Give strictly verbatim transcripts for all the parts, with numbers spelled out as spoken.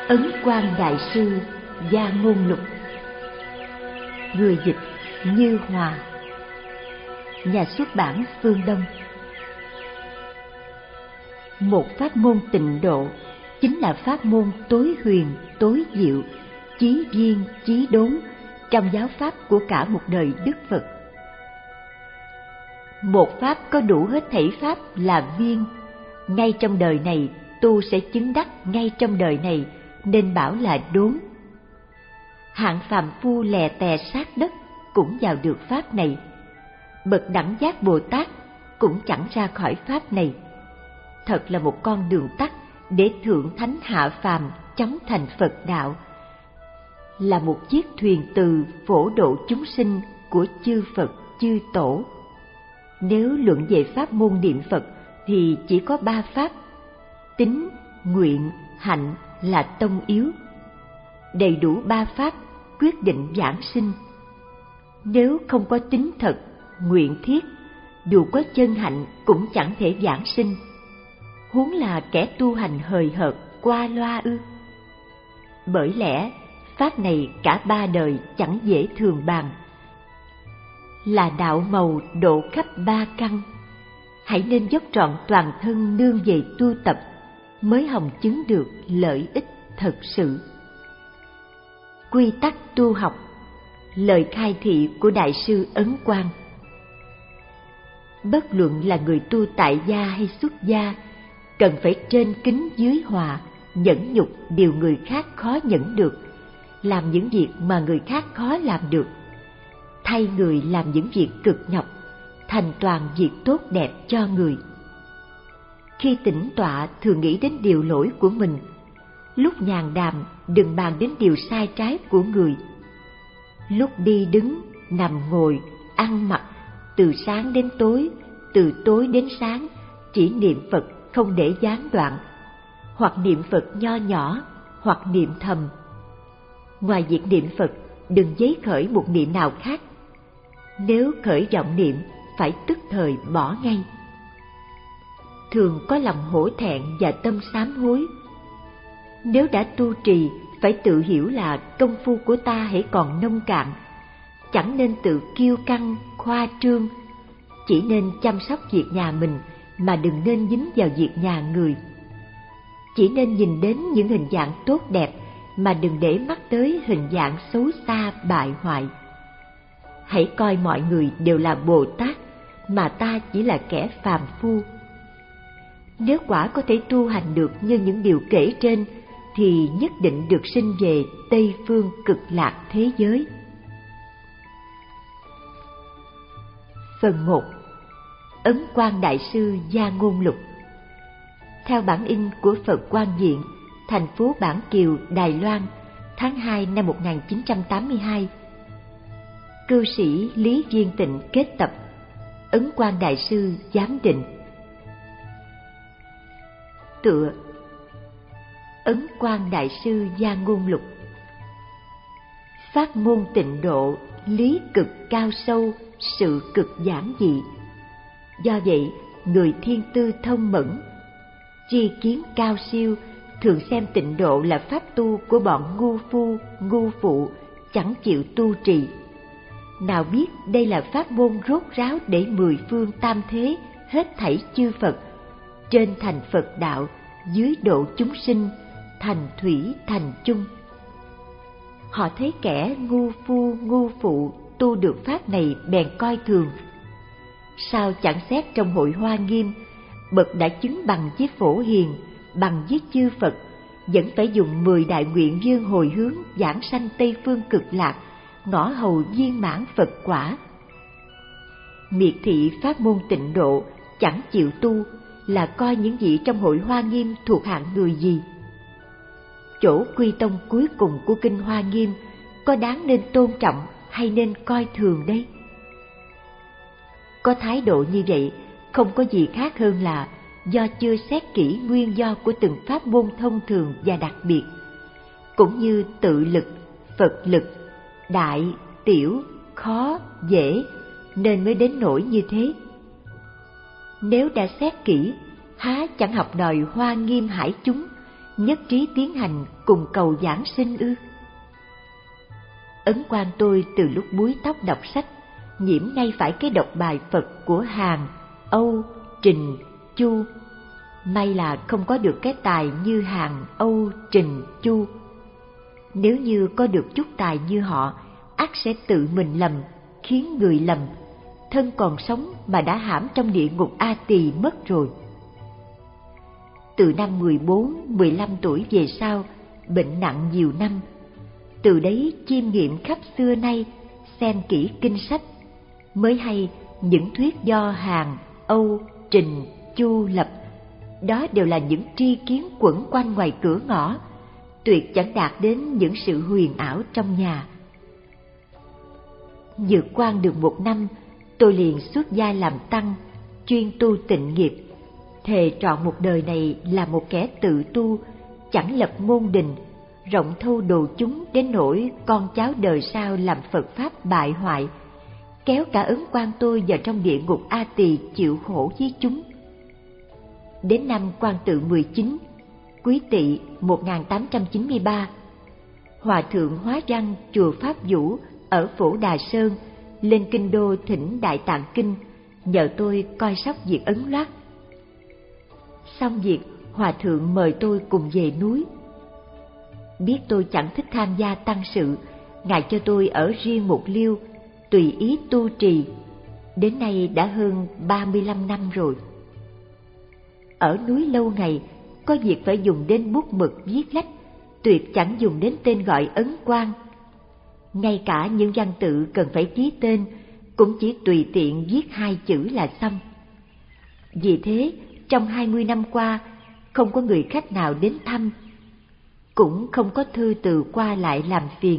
Ấn Quang Đại Sư Gia Ngôn Lục. Người dịch Như Hòa. Nhà xuất bản Phương Đông. Một pháp môn tịnh độ chính là pháp môn tối huyền, tối diệu, chí viên, chí đốn trong giáo pháp của cả một đời Đức Phật. Một pháp có đủ hết thảy pháp là viên, ngay trong đời này tu sẽ chứng đắc ngay trong đời này, nên bảo là đốn. Hạng phàm phu lè tè sát đất cũng vào được pháp này, bậc đẳng giác Bồ Tát cũng chẳng ra khỏi pháp này. Thật là một con đường tắt để thượng thánh hạ phàm chóng thành Phật đạo, là một chiếc thuyền từ phổ độ chúng sinh của chư Phật chư Tổ. Nếu luận về pháp môn niệm Phật thì chỉ có ba pháp: tín, nguyện, hạnh là tông yếu. Đầy đủ ba pháp quyết định vãng sinh. Nếu không có tín thật, nguyện thiết, dù có chân hạnh cũng chẳng thể vãng sinh. Huống là kẻ tu hành hời hợt, qua loa ư? Bởi lẽ pháp này cả ba đời chẳng dễ thường bàn, là đạo màu độ khắp ba căn. Hãy nên dốc trọn toàn thân nương về tu tập, mới hồng chứng được lợi ích thật sự. Quy tắc tu học. Lời khai thị của Đại sư Ấn Quang. Bất luận là người tu tại gia hay xuất gia, cần phải trên kính dưới hòa, nhẫn nhục điều người khác khó nhẫn được, làm những việc mà người khác khó làm được, thay người làm những việc cực nhọc, thành toàn việc tốt đẹp cho người. Khi tĩnh tọa thường nghĩ đến điều lỗi của mình, lúc nhàn đàm đừng bàn đến điều sai trái của người. Lúc đi đứng, nằm ngồi, ăn mặc, từ sáng đến tối, từ tối đến sáng, chỉ niệm Phật không để gián đoạn, hoặc niệm Phật nho nhỏ, hoặc niệm thầm. Ngoài việc niệm Phật, đừng giấy khởi một niệm nào khác. Nếu khởi vọng niệm, phải tức thời bỏ ngay. Thường có lòng hổ thẹn và tâm sám hối. Nếu đã tu trì, phải tự hiểu là công phu của ta hãy còn nông cạn, chẳng nên tự kiêu căng, khoa trương. Chỉ nên chăm sóc việc nhà mình, mà đừng nên dính vào việc nhà người. Chỉ nên nhìn đến những hình dạng tốt đẹp, mà đừng để mắt tới hình dạng xấu xa bại hoại. Hãy coi mọi người đều là Bồ Tát, mà ta chỉ là kẻ phàm phu. Nếu quả có thể tu hành được như những điều kể trên, thì nhất định được sinh về Tây Phương Cực Lạc thế giới. Phần một. Ấn Quang Đại Sư Gia Ngôn Lục. Theo bản in của Phật Quang Viện, thành phố Bản Kiều, Đài Loan, tháng hai năm một nghìn chín trăm tám mươi hai. Cư sĩ Lý Viên Tịnh kết tập. Ấn Quang Đại Sư giám định. Tựa. Ấn Quang Đại Sư Gia Ngôn Lục. Pháp môn tịnh độ, lý cực cao sâu, sự cực giản dị. Do vậy, người thiên tư thông mẫn, tri kiến cao siêu, thường xem tịnh độ là pháp tu của bọn ngu phu, ngu phụ, chẳng chịu tu trì. Nào biết đây là pháp môn rốt ráo để mười phương tam thế, hết thảy chư Phật, trên thành Phật đạo, dưới độ chúng sinh, thành thủy thành chung. Họ thấy kẻ ngu phu ngu phụ tu được pháp này bèn coi thường. Sao chẳng xét trong hội Hoa Nghiêm, bậc đã chứng bằng với Phổ Hiền, bằng với chư Phật, vẫn phải dùng mười đại nguyện dương hồi hướng giảng sanh Tây Phương Cực Lạc, ngõ hầu viên mãn Phật quả. Miệt thị pháp môn tịnh độ, chẳng chịu tu, là coi những vị trong hội Hoa Nghiêm thuộc hạng người gì? Chỗ quy tông cuối cùng của kinh Hoa Nghiêm có đáng nên tôn trọng hay nên coi thường đây? Có thái độ như vậy không có gì khác hơn là do chưa xét kỹ nguyên do của từng pháp môn thông thường và đặc biệt, cũng như tự lực, Phật lực, đại, tiểu, khó, dễ, nên mới đến nỗi như thế. Nếu đã xét kỹ, há chẳng học đòi Hoa Nghiêm hải chúng, nhất trí tiến hành cùng cầu giảng sinh ư? Ấn Quang tôi từ lúc búi tóc đọc sách, nhiễm ngay phải cái đọc bài Phật của Hàn, Âu, Trình, Chu. May là không có được cái tài như Hàn, Âu, Trình, Chu. Nếu như có được chút tài như họ, ắt sẽ tự mình lầm, khiến người lầm, thân còn sống mà đã hãm trong địa ngục A Tỳ mất rồi. Từ năm mười bốn, mười lăm tuổi về sau, bệnh nặng nhiều năm. Từ đấy chiêm nghiệm khắp xưa nay, xem kỹ kinh sách, mới hay những thuyết do Hàn, Âu, Trình, Chu lập, đó đều là những tri kiến quẩn quanh ngoài cửa ngõ, tuyệt chẳng đạt đến những sự huyền ảo trong nhà. Vượt qua được một năm, tôi liền xuất gia làm tăng, chuyên tu tịnh nghiệp, thề trọn một đời này là một kẻ tự tu, chẳng lập môn đình, rộng thâu đồ chúng đến nỗi con cháu đời sau làm Phật Pháp bại hoại, kéo cả Ấn Quang tôi vào trong địa ngục A Tỳ chịu khổ với chúng. Đến năm Quang Tự mười chín, Quý Tỵ một nghìn tám trăm chín mươi ba, Hòa thượng Hóa Răng chùa Pháp Vũ ở Phổ Đà Sơn lên kinh đô thỉnh Đại Tạng Kinh, nhờ tôi coi sóc việc ấn loát. Xong việc, Hòa thượng mời tôi cùng về núi. Biết tôi chẳng thích tham gia tăng sự, ngài cho tôi ở riêng một liêu, tùy ý tu trì. Đến nay đã hơn ba mươi lăm năm rồi. Ở núi lâu ngày, có việc phải dùng đến bút mực viết lách, tuyệt chẳng dùng đến tên gọi ấn quang. Ngay cả những văn tự cần phải ký tên, cũng chỉ tùy tiện viết hai chữ là xong. Vì thế, trong hai mươi năm qua, không có người khách nào đến thăm, cũng không có thư từ qua lại làm phiền.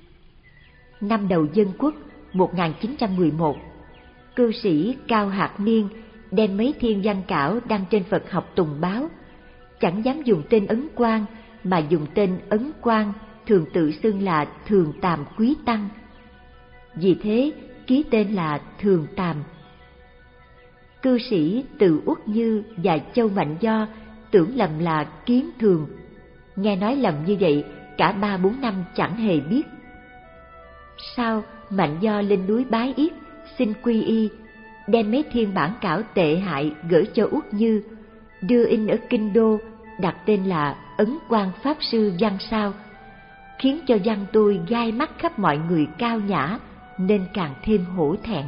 Năm đầu Dân Quốc một nghìn chín trăm mười một, cư sĩ Cao Hạc Niên đem mấy thiên văn cảo đăng trên Phật học Tùng Báo, chẳng dám dùng tên Ấn Quang mà dùng tên Ấn Quang, thường tự xưng là Thường Tàm Quý Tăng. Vì thế, ký tên là Thường Tàm. Cư sĩ Từ Uất Như và Châu Mạnh Do tưởng lầm là Kiến Thường. Nghe nói lầm như vậy, cả ba bốn năm chẳng hề biết. Sau, Mạnh Do lên núi Bái Yết, xin quy y, đem mấy thiên bản cảo tệ hại gửi cho Uất Như, đưa in ở Kinh Đô, đặt tên là Ấn Quang Pháp Sư Văn Sao, khiến cho văn tôi gai mắt khắp mọi người cao nhã, nên càng thêm hổ thẹn.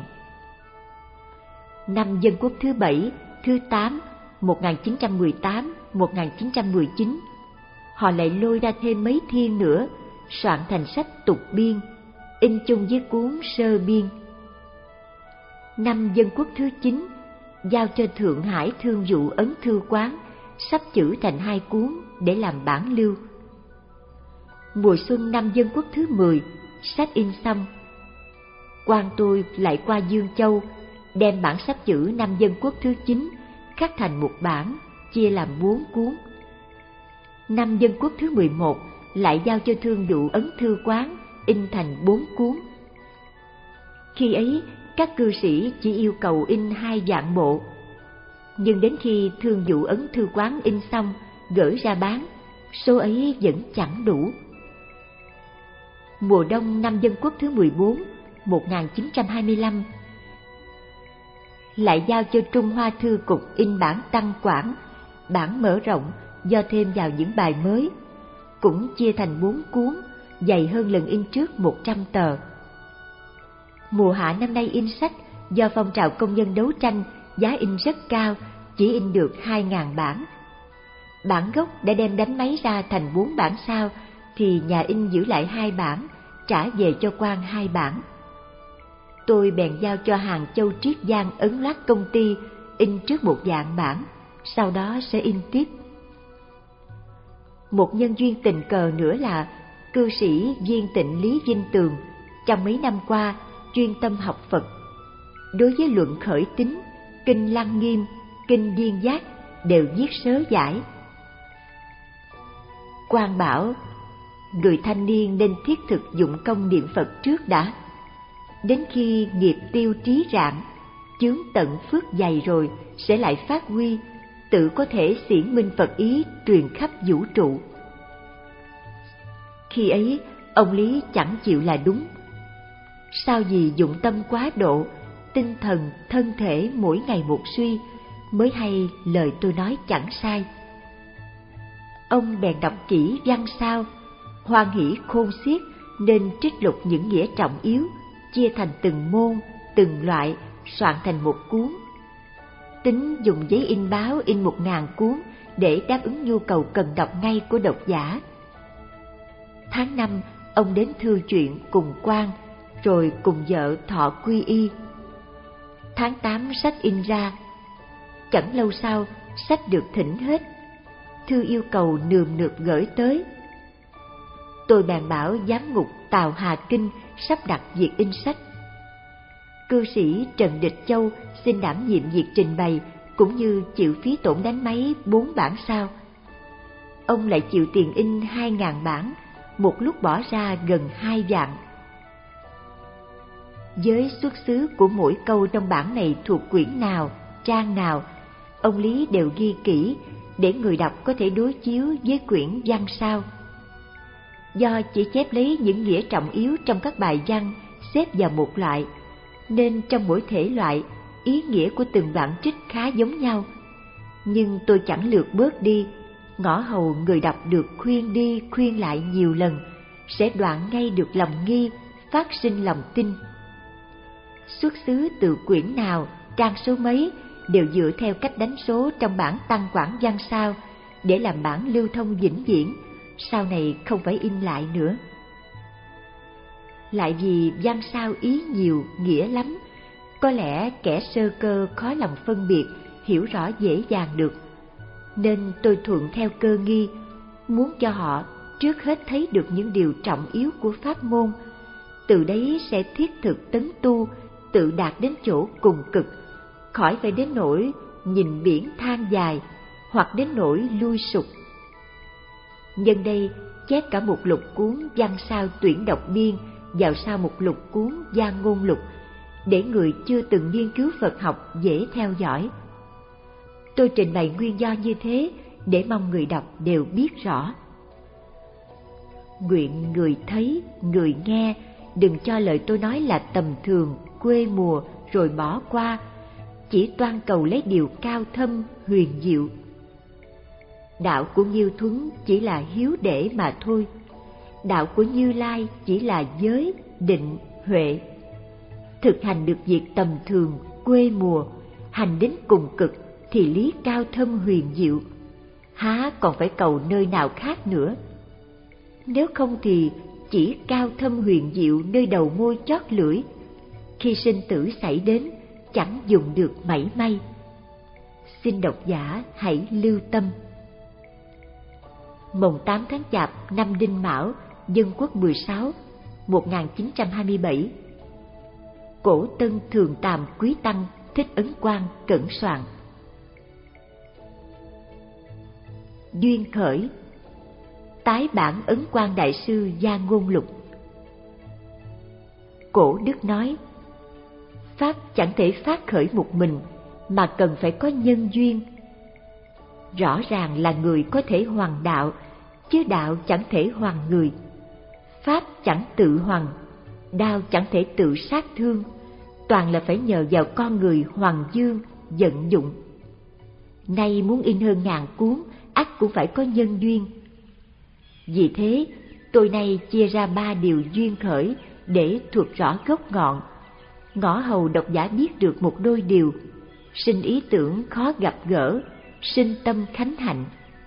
Năm Dân Quốc thứ bảy, thứ tám, một nghìn chín trăm mười tám, một nghìn chín trăm mười chín, họ lại lôi ra thêm mấy thiên nữa, soạn thành sách tục biên, in chung với cuốn sơ biên. Năm Dân Quốc thứ chín, giao cho Thượng Hải Thương Vụ Ấn Thư Quán, sắp chữ thành hai cuốn để làm bản lưu. Mùa xuân năm Dân Quốc thứ mười, sách in xong. Quan tôi lại qua Dương Châu, đem bản sách chữ năm Dân Quốc thứ chín khắc thành một bản, chia làm bốn cuốn. Năm Dân Quốc thứ mười một lại giao cho Thương Vụ Ấn Thư Quán, in thành bốn cuốn. Khi ấy, các cư sĩ chỉ yêu cầu in hai vạn bộ, nhưng đến khi Thương Vụ Ấn Thư Quán in xong, gửi ra bán, số ấy vẫn chẳng đủ. Mùa đông năm Dân Quốc thứ mười bốn, một nghìn chín trăm hai mươi lăm, lại giao cho Trung Hoa Thư Cục in bản Tăng Quảng, bản mở rộng do thêm vào những bài mới, cũng chia thành bốn cuốn, dày hơn lần in trước một trăm tờ. Mùa hạ năm nay in sách, do phong trào công nhân đấu tranh, giá in rất cao, chỉ in được hai ngàn bản. Bản gốc đã đem đánh máy ra thành bốn bản sao, thì nhà in giữ lại hai bản, trả về cho quan hai bản. Tôi bèn giao cho Hàng Châu Triết Giang ấn loát công ty, in trước một vạn bản, sau đó sẽ in tiếp. Một nhân duyên tình cờ nữa là cư sĩ Viên Tịnh Lý Vinh Tường, trong mấy năm qua chuyên tâm học Phật. Đối với luận khởi tín, kinh Lăng Nghiêm, kinh Viên Giác đều viết sớ giải. Quan bảo, người thanh niên nên thiết thực dụng công niệm Phật trước đã. Đến khi nghiệp tiêu trí rạng, chướng tận phước dày rồi sẽ lại phát huy, tự có thể xiển minh Phật ý truyền khắp vũ trụ. Khi ấy, ông Lý chẳng chịu là đúng. Sao vì dụng tâm quá độ, tinh thần, thân thể mỗi ngày một suy, mới hay lời tôi nói chẳng sai. Ông bèn đọc kỹ văn sao, hoan hỷ khôn xiết nên trích lục những nghĩa trọng yếu, chia thành từng môn, từng loại, soạn thành một cuốn. Tính dùng giấy in báo in một ngàn cuốn để đáp ứng nhu cầu cần đọc ngay của độc giả. Tháng năm, ông đến thư chuyện cùng quan, rồi cùng vợ thọ quy y. Tháng tám sách in ra. Chẳng lâu sau, sách được thỉnh hết. Thư yêu cầu nườm nượp gửi tới. Tôi bàn bảo giám ngục Tào Hà Kinh sắp đặt việc in sách. Cư sĩ Trần Địch Châu xin đảm nhiệm việc trình bày, cũng như chịu phí tổn đánh máy bốn bản sao. Ông lại chịu tiền in hai ngàn bản, một lúc bỏ ra gần hai vạn. Với xuất xứ của mỗi câu trong bản này thuộc quyển nào, trang nào, ông Lý đều ghi kỹ để người đọc có thể đối chiếu với quyển văn sau. Do chỉ chép lấy những nghĩa trọng yếu trong các bài văn xếp vào một loại, nên trong mỗi thể loại, ý nghĩa của từng đoạn trích khá giống nhau. Nhưng tôi chẳng lược bớt đi, ngõ hầu người đọc được khuyên đi khuyên lại nhiều lần, sẽ đoạn ngay được lòng nghi, phát sinh lòng tin. Xuất xứ từ quyển nào, trang số mấy đều dựa theo cách đánh số trong bản tăng quảng văn sao để làm bản lưu thông vĩnh viễn, sau này không phải in lại nữa. Lại vì văn sao ý nhiều, nghĩa lắm, có lẽ kẻ sơ cơ khó lòng phân biệt, hiểu rõ dễ dàng được, nên tôi thuận theo cơ nghi, muốn cho họ trước hết thấy được những điều trọng yếu của pháp môn, từ đấy sẽ thiết thực tấn tu, tự đạt đến chỗ cùng cực, khỏi phải đến nỗi nhìn biển than dài, hoặc đến nỗi lui sụp. Nhân đây chép cả một lục cuốn văn sao tuyển đọc biên vào sau một lục cuốn gia ngôn lục, để người chưa từng nghiên cứu Phật học dễ theo dõi. Tôi trình bày nguyên do như thế để mong người đọc đều biết rõ. Nguyện người thấy, người nghe đừng cho lời tôi nói là tầm thường, quê mùa rồi bỏ qua, chỉ toan cầu lấy điều cao thâm, huyền diệu. Đạo của Nghiêu Thuấn chỉ là hiếu để mà thôi. Đạo của Như Lai chỉ là giới, định, huệ. Thực hành được việc tầm thường, quê mùa, hành đến cùng cực thì lý cao thâm huyền diệu, há còn phải cầu nơi nào khác nữa. Nếu không thì chỉ cao thâm huyền diệu nơi đầu môi chót lưỡi, khi sinh tử xảy đến chẳng dùng được mảy may. Xin độc giả hãy lưu tâm. Mồng tám tháng Chạp năm Đinh Mão, Dân Quốc mười sáu, một nghìn chín trăm hai mươi bảy. Cổ Tân Thường Tàm Quý Tăng Thích Ấn Quang cẩn soạn. Duyên khởi. Tái bản Ấn Quang Đại Sư Gia Ngôn Lục. Cổ Đức nói, pháp chẳng thể phát khởi một mình, mà cần phải có nhân duyên. Rõ ràng là người có thể hoàn đạo, chứ đạo chẳng thể hoàn người. Pháp chẳng tự hoàn, đao chẳng thể tự sát thương, toàn là phải nhờ vào con người hoàn dương, vận dụng. Nay muốn in hơn ngàn cuốn, ắt cũng phải có nhân duyên. Vì thế, tôi nay chia ra ba điều duyên khởi để thuật rõ gốc ngọn, ngõ hầu độc giả biết được một đôi điều, sinh ý tưởng khó gặp gỡ, sinh tâm khánh hạnh.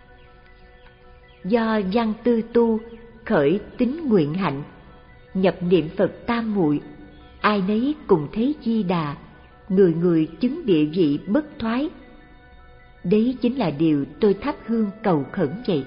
Do văn tư tu, khởi tính nguyện hạnh, nhập niệm Phật tam muội, ai nấy cùng thấy Di Đà, người người chứng địa vị bất thoái. Đấy chính là điều tôi thắp hương cầu khẩn vậy.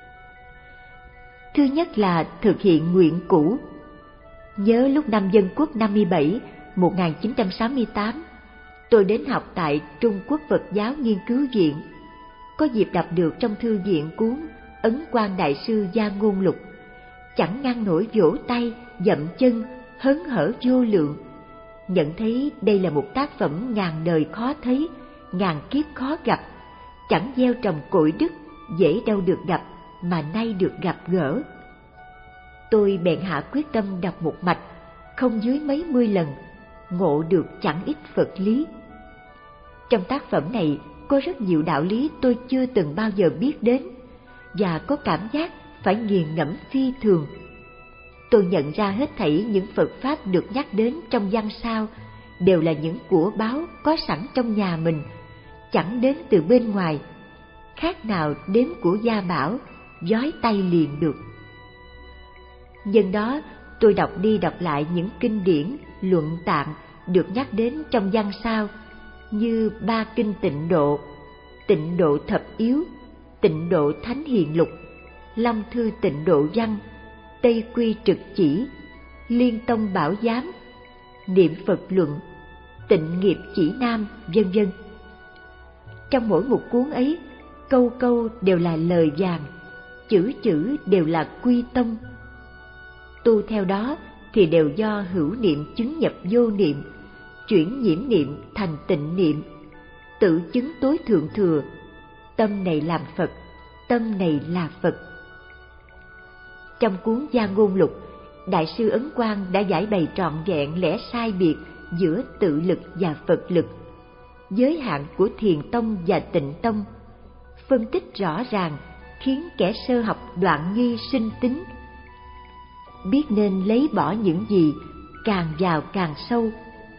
Thứ nhất là thực hiện nguyện cũ. Nhớ lúc năm Dân Quốc năm mươi bảy, một nghìn chín trăm sáu mươi tám, tôi đến học tại Trung Quốc Phật giáo Nghiên cứu Viện, có dịp đọc được trong thư viện cuốn Ấn Quang Đại Sư Gia Ngôn Lục, chẳng ngăn nổi vỗ tay, dậm chân, hớn hở vô lượng, nhận thấy đây là một tác phẩm ngàn đời khó thấy, ngàn kiếp khó gặp, chẳng gieo trồng cội đức, dễ đâu được gặp, mà nay được gặp gỡ. Tôi bèn hạ quyết tâm đọc một mạch, không dưới mấy mươi lần, ngộ được chẳng ít Phật lý. Trong tác phẩm này có rất nhiều đạo lý tôi chưa từng bao giờ biết đến, và có cảm giác phải nghiền ngẫm phi thường. Tôi nhận ra hết thảy những Phật Pháp được nhắc đến trong văn sao đều là những của báu có sẵn trong nhà mình, chẳng đến từ bên ngoài, khác nào đếm của gia bảo, vói tay liền được. Nhân đó, tôi đọc đi đọc lại những kinh điển, luận tạng được nhắc đến trong văn sao, như ba kinh Tịnh Độ, Tịnh Độ Thập Yếu, Tịnh Độ Thánh Hiền Lục, Long Thư Tịnh Độ Văn, Tây Quy Trực Chỉ, Liên Tông Bảo Giám, Niệm Phật Luận, Tịnh Nghiệp Chỉ Nam, vân vân. Trong mỗi một cuốn ấy, câu câu đều là lời vàng, chữ chữ đều là quy tông. Tu theo đó thì đều do hữu niệm chứng nhập vô niệm, chuyển nhiễm niệm thành tịnh niệm, tự chứng tối thượng thừa, tâm này làm Phật, tâm này là Phật. Trong cuốn Gia Ngôn Lục, Đại sư Ấn Quang đã giải bày trọn vẹn lẽ sai biệt giữa tự lực và Phật lực, giới hạn của Thiền Tông và Tịnh Tông, phân tích rõ ràng khiến kẻ sơ học đoạn nghi sinh tính, biết nên lấy bỏ những gì, càng vào càng sâu.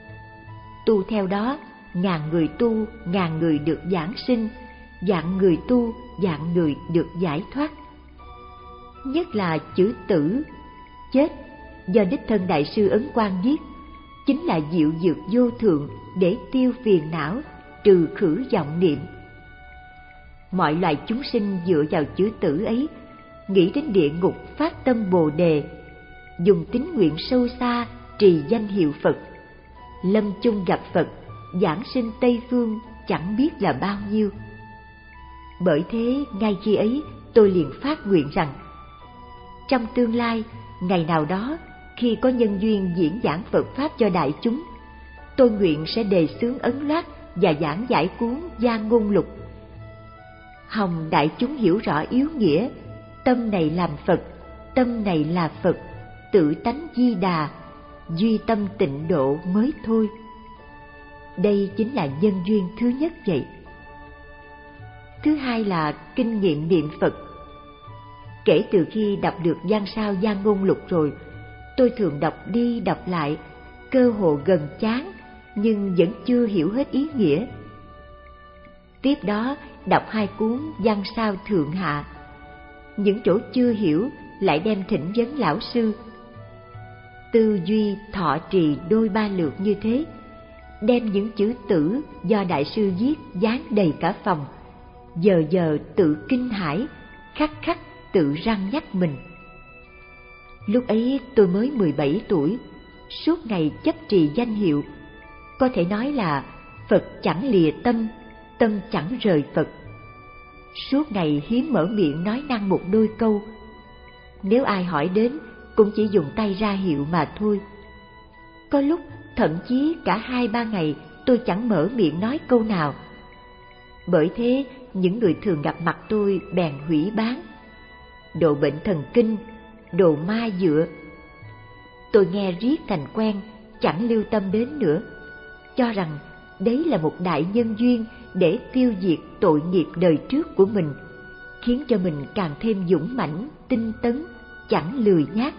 Tu theo đó, ngàn người tu, ngàn người được giảng sinh, vạn người tu, vạn người được giải thoát. Nhất là chữ tử, chết, do đích thân Đại sư Ấn Quang viết, chính là diệu dược vô thượng để tiêu phiền não, trừ khử vọng niệm. Mọi loài chúng sinh dựa vào chữ tử ấy, nghĩ đến địa ngục phát tâm Bồ Đề, dùng tín nguyện sâu xa trì danh hiệu Phật, lâm chung gặp Phật, giảng sinh Tây Phương chẳng biết là bao nhiêu. Bởi thế ngay khi ấy tôi liền phát nguyện rằng, trong tương lai, ngày nào đó, khi có nhân duyên diễn giảng Phật Pháp cho đại chúng, tôi nguyện sẽ đề xướng ấn loát và giảng giải cuốn Gia Ngôn Lục. Hòng đại chúng hiểu rõ yếu nghĩa, tâm này làm Phật, tâm này là Phật, tự tánh Di Đà, duy tâm tịnh độ mới thôi. Đây chính là nhân duyên thứ nhất vậy. Thứ hai là kinh nghiệm niệm Phật. Kể từ khi đọc được văn sao Gia Ngôn Lục rồi, tôi thường đọc đi đọc lại, cơ hồ gần chán, nhưng vẫn chưa hiểu hết ý nghĩa. Tiếp đó đọc hai cuốn văn sao Thượng Hạ, những chỗ chưa hiểu lại đem thỉnh vấn lão sư. Tư duy thọ trì đôi ba lượt như thế, đem những chữ tử do đại sư viết dán đầy cả phòng, giờ giờ tự kinh hãi, khắc khắc tự răn nhắc mình. Lúc ấy tôi mới mười bảy tuổi, suốt ngày chấp trì danh hiệu, có thể nói là Phật chẳng lìa tâm, tâm chẳng rời Phật. Suốt ngày hiếm mở miệng nói năng một đôi câu, nếu ai hỏi đến cũng chỉ dùng tay ra hiệu mà thôi. Có lúc thậm chí cả hai ba ngày tôi chẳng mở miệng nói câu nào. Bởi thế những người thường gặp mặt tôi bèn hủy bán, độ bệnh thần kinh, đồ ma dựa. Tôi nghe riết thành quen, chẳng lưu tâm đến nữa, cho rằng đấy là một đại nhân duyên để tiêu diệt tội nghiệp đời trước của mình, khiến cho mình càng thêm dũng mãnh, tinh tấn, chẳng lười nhác.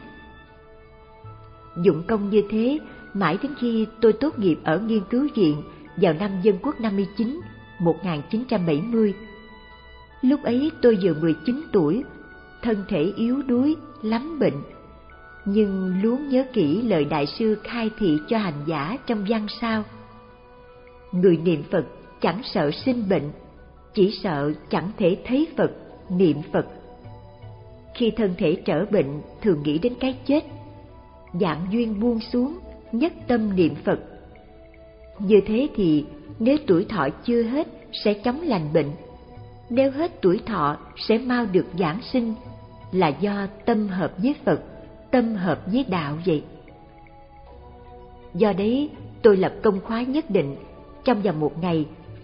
Dụng công như thế mãi đến khi tôi tốt nghiệp ở nghiên cứu viện vào năm Dân Quốc năm mươi chín, một nghìn chín trăm bảy mươi. Lúc ấy tôi vừa mười chín tuổi, thân thể yếu đuối, lắm bệnh, nhưng luôn nhớ kỹ lời đại sư khai thị cho hành giả trong văn sao. Người niệm Phật chẳng sợ sinh bệnh, chỉ sợ chẳng thể thấy Phật, niệm Phật. Khi thân thể trở bệnh thường nghĩ đến cái chết, dạng duyên buông xuống, nhất tâm niệm Phật. Như thế thì nếu tuổi thọ chưa hết sẽ chóng lành bệnh, nếu hết tuổi thọ sẽ mau được giảng sinh, là do tâm hợp với Phật, tâm hợp với đạo vậy. Do đấy tôi lập công khóa nhất định, trong vòng một ngày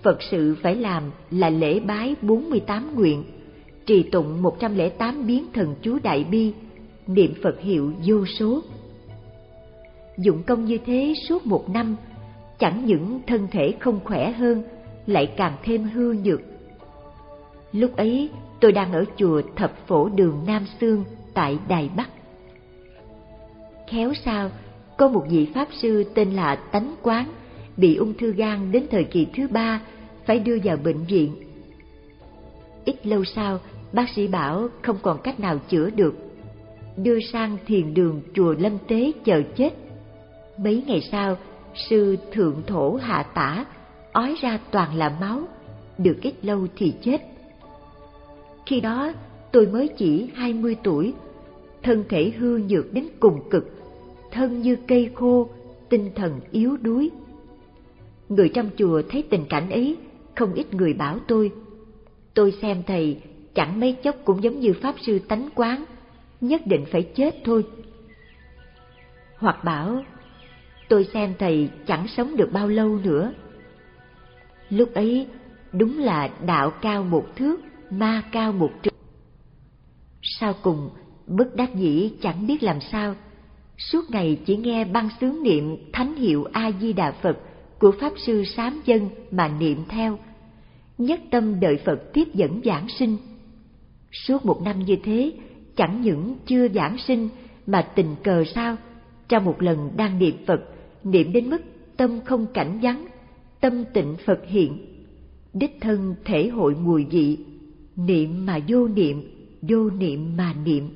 Phật sự phải làm là lễ bái bốn mươi tám nguyện, trì tụng một trăm lẻ tám biến thần chú Đại Bi, niệm Phật hiệu vô số. Dụng công như thế suốt một năm, chẳng những thân thể không khỏe hơn, lại càng thêm hư nhược. Lúc ấy tôi đang ở chùa Thập Phổ Đường Nam Xương tại Đài Bắc. Khéo sao, có một vị Pháp Sư tên là Tánh Quán bị ung thư gan đến thời kỳ thứ ba, phải đưa vào bệnh viện. Ít lâu sau, bác sĩ bảo không còn cách nào chữa được, đưa sang thiền đường chùa Lâm Tế chờ chết. Mấy ngày sau, sư thượng thổ hạ tả, ói ra toàn là máu, được ít lâu thì chết. Khi đó tôi mới chỉ hai mươi tuổi, thân thể hư nhược đến cùng cực, thân như cây khô, tinh thần yếu đuối. Người trong chùa thấy tình cảnh ấy, không ít người bảo tôi, tôi xem thầy chẳng mấy chốc cũng giống như Pháp Sư Tánh Quán, nhất định phải chết thôi. Hoặc bảo, tôi xem thầy chẳng sống được bao lâu nữa. Lúc ấy đúng là đạo cao một thước, ma cao một trượng. Sau cùng bất đắc dĩ chẳng biết làm sao, suốt ngày chỉ nghe băng xướng niệm thánh hiệu A Di Đà Phật của Pháp Sư Sám Dân mà niệm theo, nhất tâm đợi Phật tiếp dẫn giảng sinh. Suốt một năm như thế, chẳng những chưa giảng sinh mà tình cờ sao, trong một lần đang niệm Phật, niệm đến mức tâm không cảnh vắng, tâm tịnh Phật hiện, đích thân thể hội mùi vị, niệm mà vô niệm, vô niệm mà niệm.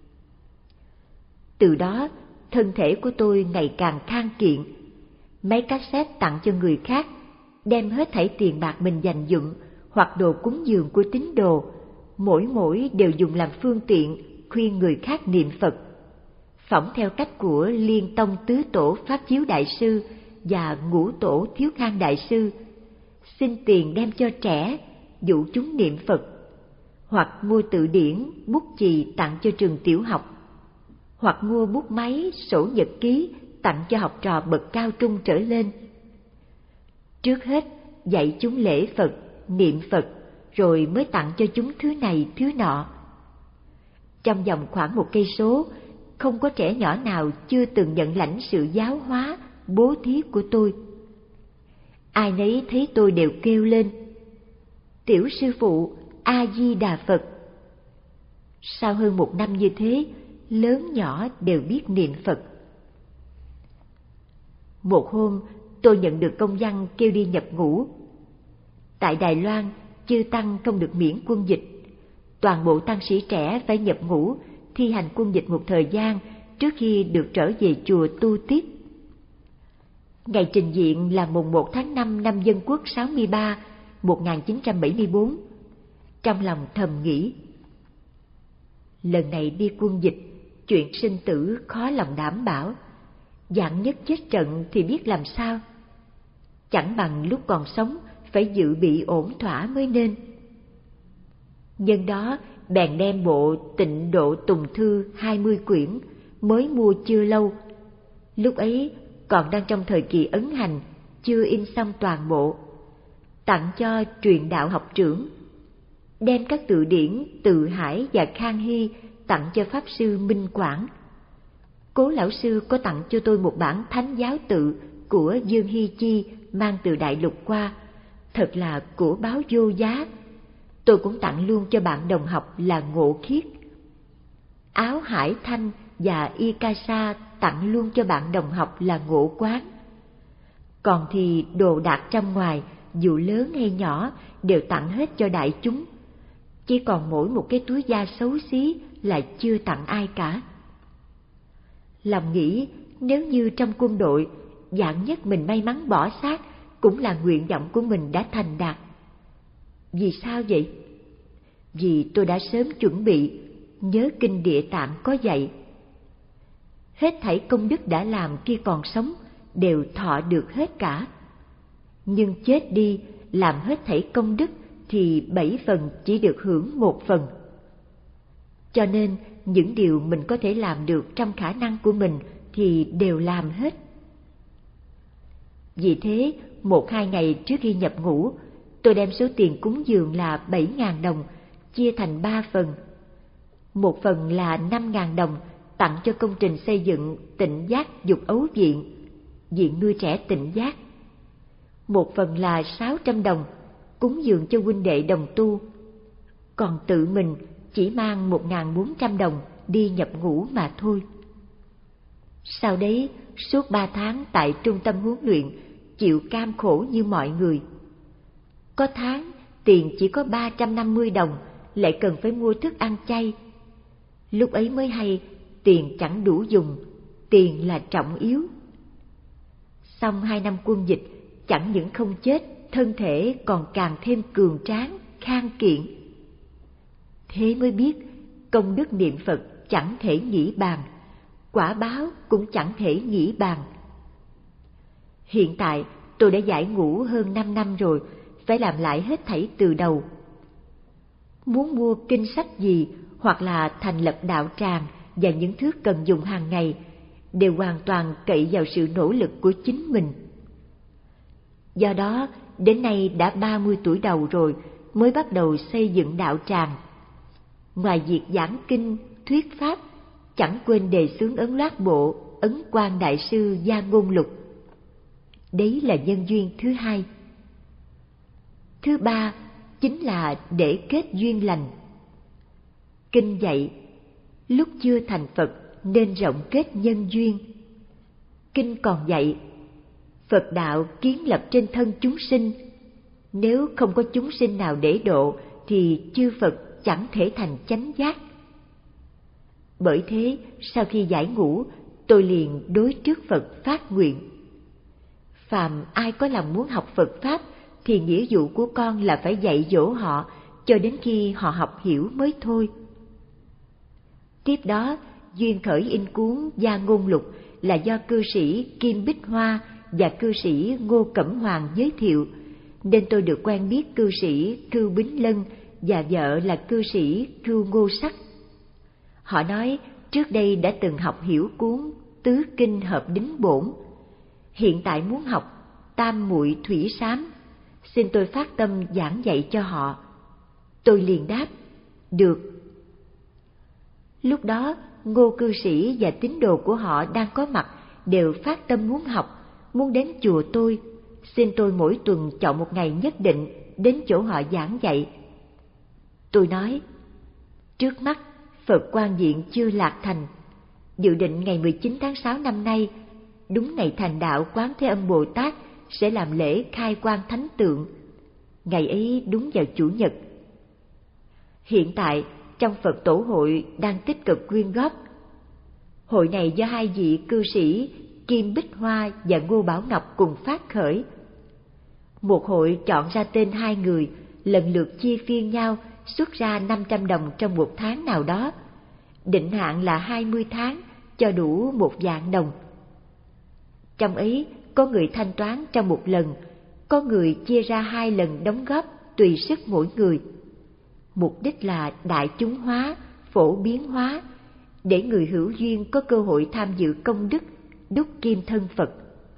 Từ đó, thân thể của tôi ngày càng khang kiện. Mấy cassette tặng cho người khác, đem hết thảy tiền bạc mình dành dụm hoặc đồ cúng dường của tín đồ, mỗi mỗi đều dùng làm phương tiện khuyên người khác niệm Phật, phỏng theo cách của Liên Tông Tứ Tổ Pháp Chiếu Đại Sư và Ngũ Tổ Thiếu Khang Đại Sư, xin tiền đem cho trẻ, dụ chúng niệm Phật, hoặc mua tự điển, bút chì tặng cho trường tiểu học, hoặc mua bút máy, sổ nhật ký tặng cho học trò bậc cao trung trở lên. Trước hết dạy chúng lễ Phật, niệm Phật, rồi mới tặng cho chúng thứ này thứ nọ. Trong vòng khoảng một cây số, không có trẻ nhỏ nào chưa từng nhận lãnh sự giáo hóa, bố thí của tôi. Ai nấy thấy tôi đều kêu lên, tiểu sư phụ A Di Đà Phật. Sau hơn một năm như thế, lớn nhỏ đều biết niệm Phật. Một hôm, tôi nhận được công văn kêu đi nhập ngũ. Tại Đài Loan, chư tăng không được miễn quân dịch. Toàn bộ tăng sĩ trẻ phải nhập ngũ, thi hành quân dịch một thời gian trước khi được trở về chùa tu tiếp. Ngày trình diện là mùng một tháng năm năm Dân Quốc sáu mươi ba, một nghìn chín trăm bảy mươi tư. Trong lòng thầm nghĩ, lần này đi quân dịch, chuyện sinh tử khó lòng đảm bảo, vạn nhất chết trận thì biết làm sao. Chẳng bằng lúc còn sống phải dự bị ổn thỏa mới nên. Nhân đó bèn đem bộ Tịnh Độ Tùng Thư hai mươi quyển mới mua chưa lâu, lúc ấy còn đang trong thời kỳ ấn hành, chưa in xong toàn bộ, tặng cho truyền đạo học trưởng. Đem các tự điển Từ Hải và Khang Hy tặng cho Pháp Sư Minh Quảng. Cố lão sư có tặng cho tôi một bản Thánh Giáo Tự của Dương Hy Chi mang từ Đại Lục qua, thật là của báo vô giá. Tôi cũng tặng luôn cho bạn đồng học là Ngộ Khiết. Áo Hải Thanh và Y Ca Sa tặng luôn cho bạn đồng học là Ngộ Quán. Còn thì đồ đạc trong ngoài, dù lớn hay nhỏ, đều tặng hết cho đại chúng. Chỉ còn mỗi một cái túi da xấu xí là chưa tặng ai cả. Lòng nghĩ, nếu như trong quân đội, vạn nhất mình may mắn bỏ xác, cũng là nguyện vọng của mình đã thành đạt. Vì sao vậy? Vì tôi đã sớm chuẩn bị, nhớ kinh Địa Tạng có dạy, hết thảy công đức đã làm khi còn sống đều thọ được hết cả. Nhưng chết đi, làm hết thảy công đức thì bảy phần chỉ được hưởng một phần. Cho nên những điều mình có thể làm được trong khả năng của mình thì đều làm hết. Vì thế, một hai ngày trước khi nhập ngũ, tôi đem số tiền cúng dường là bảy nghìn đồng, chia thành ba phần. Một phần là năm nghìn đồng tặng cho công trình xây dựng Tịnh Giác Dục Ấu Viện, viện nuôi trẻ Tịnh Giác. Một phần là sáu trăm đồng cúng dường cho huynh đệ đồng tu. Còn tự mình chỉ mang một nghìn bốn trăm đồng đi nhập ngũ mà thôi. Sau đấy, suốt ba tháng tại trung tâm huấn luyện, chịu cam khổ như mọi người. Có tháng, tiền chỉ có ba trăm năm mươi đồng, lại cần phải mua thức ăn chay. Lúc ấy mới hay, tiền chẳng đủ dùng, tiền là trọng yếu. Xong hai năm quân dịch, chẳng những không chết, thân thể còn càng thêm cường tráng, khang kiện. Thế mới biết, công đức niệm Phật chẳng thể nghĩ bàn, quả báo cũng chẳng thể nghĩ bàn. Hiện tại, tôi đã giải ngũ hơn năm năm rồi, phải làm lại hết thảy từ đầu. Muốn mua kinh sách gì hoặc là thành lập đạo tràng và những thứ cần dùng hàng ngày, đều hoàn toàn cậy vào sự nỗ lực của chính mình. Do đó, đến nay đã ba mươi tuổi đầu rồi mới bắt đầu xây dựng đạo tràng. Ngoài việc giảng kinh, thuyết pháp, chẳng quên đề xướng ấn loát bộ Ấn Quang Đại Sư Gia Ngôn Lục. Đấy là nhân duyên thứ hai. Thứ ba chính là để kết duyên lành. Kinh dạy, lúc chưa thành Phật nên rộng kết nhân duyên. Kinh còn dạy, Phật đạo kiến lập trên thân chúng sinh. Nếu không có chúng sinh nào để độ thì chư Phật chẳng thể thành chánh giác. Bởi thế, sau khi giải ngũ, tôi liền đối trước Phật phát nguyện. Phàm ai có lòng muốn học Phật Pháp thì nghĩa vụ của con là phải dạy dỗ họ cho đến khi họ học hiểu mới thôi. Tiếp đó, duyên khởi in cuốn Gia Ngôn Lục là do cư sĩ Kim Bích Hoa và cư sĩ Ngô Cẩm Hoàng giới thiệu, nên tôi được quen biết cư sĩ Cưu Bính Lân và vợ là cư sĩ Cưu Ngô Sắc. Họ nói trước đây đã từng học hiểu cuốn Tứ Kinh Hợp Đính Bổn, hiện tại muốn học Tam Muội Thủy Sám, xin tôi phát tâm giảng dạy cho họ. Tôi liền đáp, được. Lúc đó, Ngô cư sĩ và tín đồ của họ đang có mặt đều phát tâm muốn học, muốn đến chùa tôi, xin tôi mỗi tuần chọn một ngày nhất định đến chỗ họ giảng dạy. Tôi nói, trước mắt Phật Quang Diện chưa lạc thành, dự định ngày mười chín tháng sáu năm nay, đúng ngày thành đạo Quán Thế Âm Bồ Tát sẽ làm lễ khai quang thánh tượng. Ngày ấy đúng vào Chủ nhật. Hiện tại, trong Phật Tổ hội đang tích cực quyên góp. Hội này do hai vị cư sĩ Kim Bích Hoa và Ngô Bảo Ngọc cùng phát khởi. Một hội chọn ra tên hai người, lần lượt chia phiên nhau xuất ra năm trăm đồng trong một tháng nào đó. Định hạn là hai mươi tháng, cho đủ một vạn đồng. Trong ấy, có người thanh toán trong một lần, có người chia ra hai lần đóng góp tùy sức mỗi người. Mục đích là đại chúng hóa, phổ biến hóa, để người hữu duyên có cơ hội tham dự công đức, đúc kim thân Phật.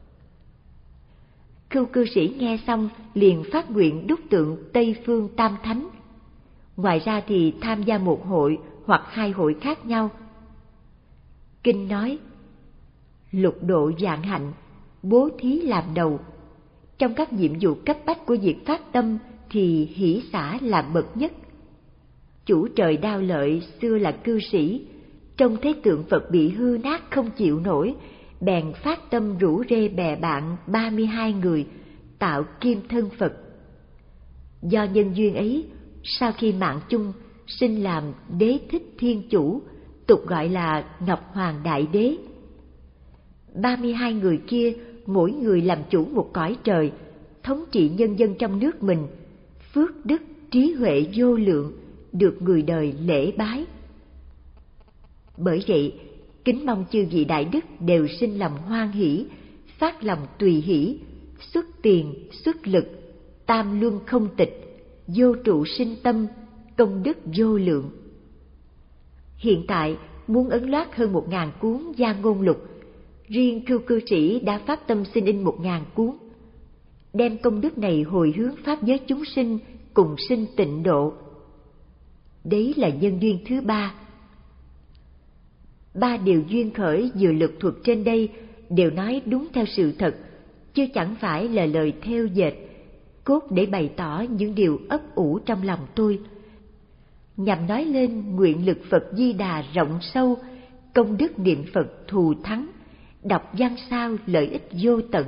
Cưu cư sĩ nghe xong liền phát nguyện đúc tượng Tây Phương Tam Thánh. Ngoài ra thì tham gia một hội hoặc hai hội khác nhau. Kinh nói, lục độ vạn hạnh, bố thí làm đầu. Trong các nhiệm vụ cấp bách của việc phát tâm thì hỷ xả là bậc nhất. Chủ trời Đao Lợi xưa là cư sĩ, trông thấy tượng Phật bị hư nát không chịu nổi, bèn phát tâm rủ rê bè bạn ba mươi hai người tạo kim thân Phật. Do nhân duyên ấy, sau khi mạng chung sinh làm Đế Thích Thiên Chủ, tục gọi là Ngọc Hoàng Đại Đế. ba mươi hai người kia mỗi người làm chủ một cõi trời, thống trị nhân dân trong nước mình, phước đức trí huệ vô lượng, được người đời lễ bái. Bởi vậy, kính mong chư vị đại đức đều sinh lòng hoan hỷ, phát lòng tùy hỷ, xuất tiền, xuất lực, tam luân không tịch, vô trụ sinh tâm, công đức vô lượng. Hiện tại, muốn ấn loát hơn một ngàn cuốn Gia Ngôn Lục, riêng Cưu cư sĩ đã phát tâm xin in một ngàn cuốn. đem công đức này hồi hướng pháp giới chúng sinh cùng sinh tịnh độ. Đấy là nhân duyên thứ ba. Ba điều duyên khởi vừa lược thuật trên đây đều nói đúng theo sự thật, chứ chẳng phải là lời thêu dệt, cốt để bày tỏ những điều ấp ủ trong lòng tôi, nhằm nói lên nguyện lực Phật Di Đà rộng sâu, công đức niệm Phật thù thắng, đọc văn sao lợi ích vô tận.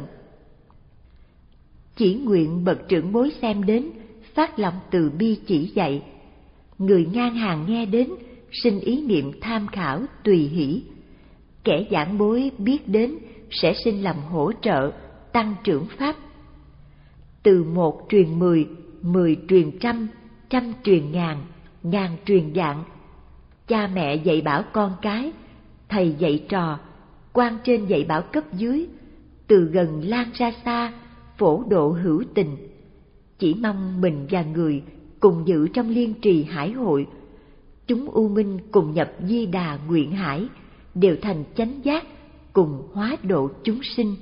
Chỉ nguyện bậc trưởng bối xem đến, phát lòng từ bi chỉ dạy, người ngang hàng nghe đến, sinh ý niệm tham khảo tùy hỷ. Kẻ giảng bối biết đến sẽ sinh lòng hỗ trợ, tăng trưởng pháp. Từ một truyền mười, mười truyền trăm, trăm truyền ngàn, ngàn truyền vạn. Cha mẹ dạy bảo con cái, thầy dạy trò, quan trên dạy bảo cấp dưới, từ gần lan ra xa, phổ độ hữu tình. Chỉ mong mình và người cùng dự trong liên trì hải hội, chúng u minh cùng nhập Di Đà nguyện hải, đều thành chánh giác, cùng hóa độ chúng sinh.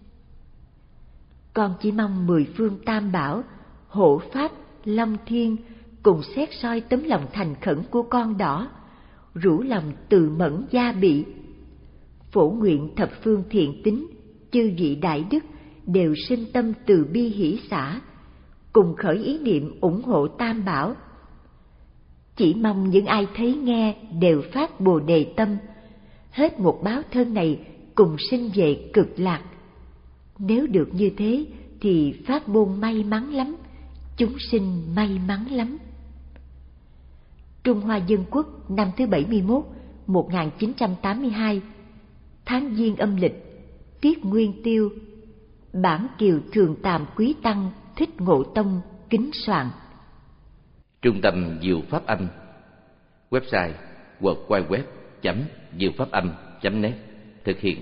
Con chỉ mong mười phương tam bảo, hộ pháp, long thiên cùng xét soi tấm lòng thành khẩn của con đỏ, rủ lòng từ mẫn gia bị. Phổ nguyện thập phương thiện tín, chư vị đại đức đều sinh tâm từ bi hỷ xả, cùng khởi ý niệm ủng hộ tam bảo. Chỉ mong những ai thấy nghe đều phát bồ đề tâm, hết một báo thân này cùng sinh về cực lạc. Nếu được như thế thì pháp môn may mắn lắm, chúng sinh may mắn lắm. Trung Hoa Dân Quốc năm thứ bảy mươi mốt, một nghìn chín trăm tám mươi hai, tháng Giêng âm lịch, tiết Nguyên Tiêu, bản Kiều Thường Tàm Quý Tăng Thích Ngộ Tông kính soạn. Trung tâm Diệu Pháp Âm, website w w w chấm diệu pháp âm chấm net thực hiện.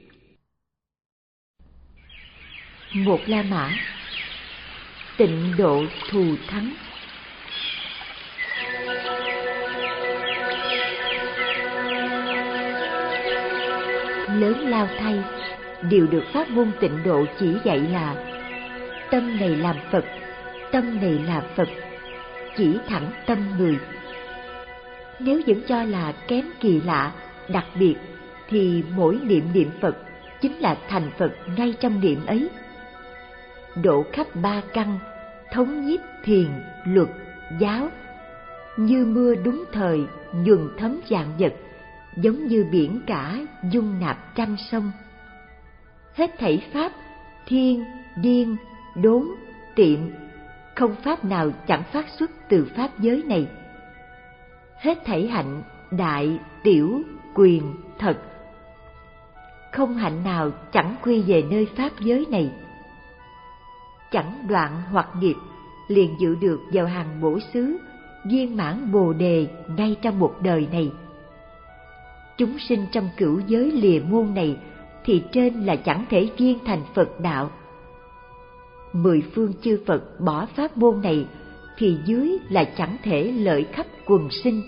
Một La Mã, tịnh độ thù thắng. Lớn lao thay, điều được pháp môn tịnh độ chỉ dạy là tâm này làm Phật, tâm này là Phật, chỉ thẳng tâm người. Nếu vẫn cho là kém kỳ lạ, đặc biệt, thì mỗi niệm niệm Phật chính là thành Phật ngay trong niệm ấy. Độ khắp ba căn, thống nhiếp thiền, luật, giáo, như mưa đúng thời, nhuần thấm vạn vật, giống như biển cả dung nạp trăm sông. Hết thảy pháp, thiên, điên, đốn, tiệm, không pháp nào chẳng phát xuất từ pháp giới này. Hết thảy hạnh, đại, tiểu, quyền, thật, không hạnh nào chẳng quy về nơi pháp giới này. Chẳng đoạn hoặc nghiệp, liền dự được vào hàng bổ xứ, viên mãn bồ đề ngay trong một đời này. Chúng sinh trong cửu giới lìa môn này thì trên là chẳng thể viên thành Phật đạo. Mười phương chư Phật bỏ pháp môn này thì dưới là chẳng thể lợi khắp quần sinh.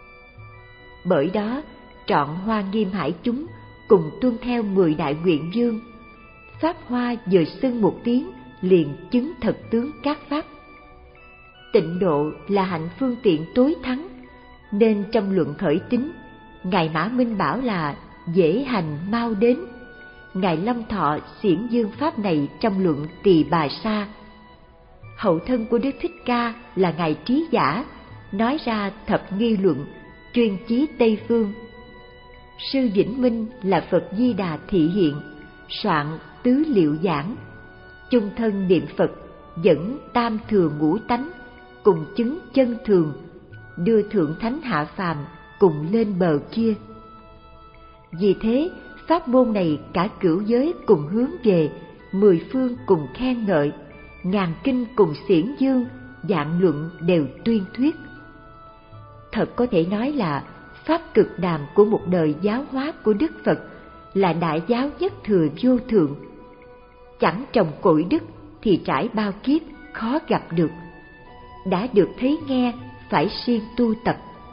Bởi đó trọn Hoa Nghiêm Hải chúng cùng tuân theo mười đại nguyện vương. Pháp Hoa vừa xưng một tiếng liền chứng thật tướng các pháp. Tịnh độ là hạnh phương tiện tối thắng, nên trong luận khởi tín, Ngài Mã Minh bảo là dễ hành mau đến. Ngài Long Thọ xiển dương pháp này trong luận Tỳ Bà Sa. Hậu thân của Đức Thích Ca là Ngài Trí Giả, nói ra thập nghi luận, chuyên chí Tây Phương. Sư Vĩnh Minh là Phật Di Đà thị hiện, soạn tứ liệu giảng, chung thân niệm Phật, dẫn tam thừa ngũ tánh, cùng chứng chân thường, đưa thượng thánh hạ phàm cùng lên bờ kia. Vì thế, pháp môn này cả cửu giới cùng hướng về, mười phương cùng khen ngợi, ngàn kinh cùng xiển dương, vạn luận đều tuyên thuyết. Thật có thể nói là pháp cực đàm của một đời giáo hóa của Đức Phật, là đại giáo nhất thừa vô thượng. Chẳng trồng cội đức thì trải bao kiếp khó gặp được. Đã được thấy nghe phải siêng tu tập.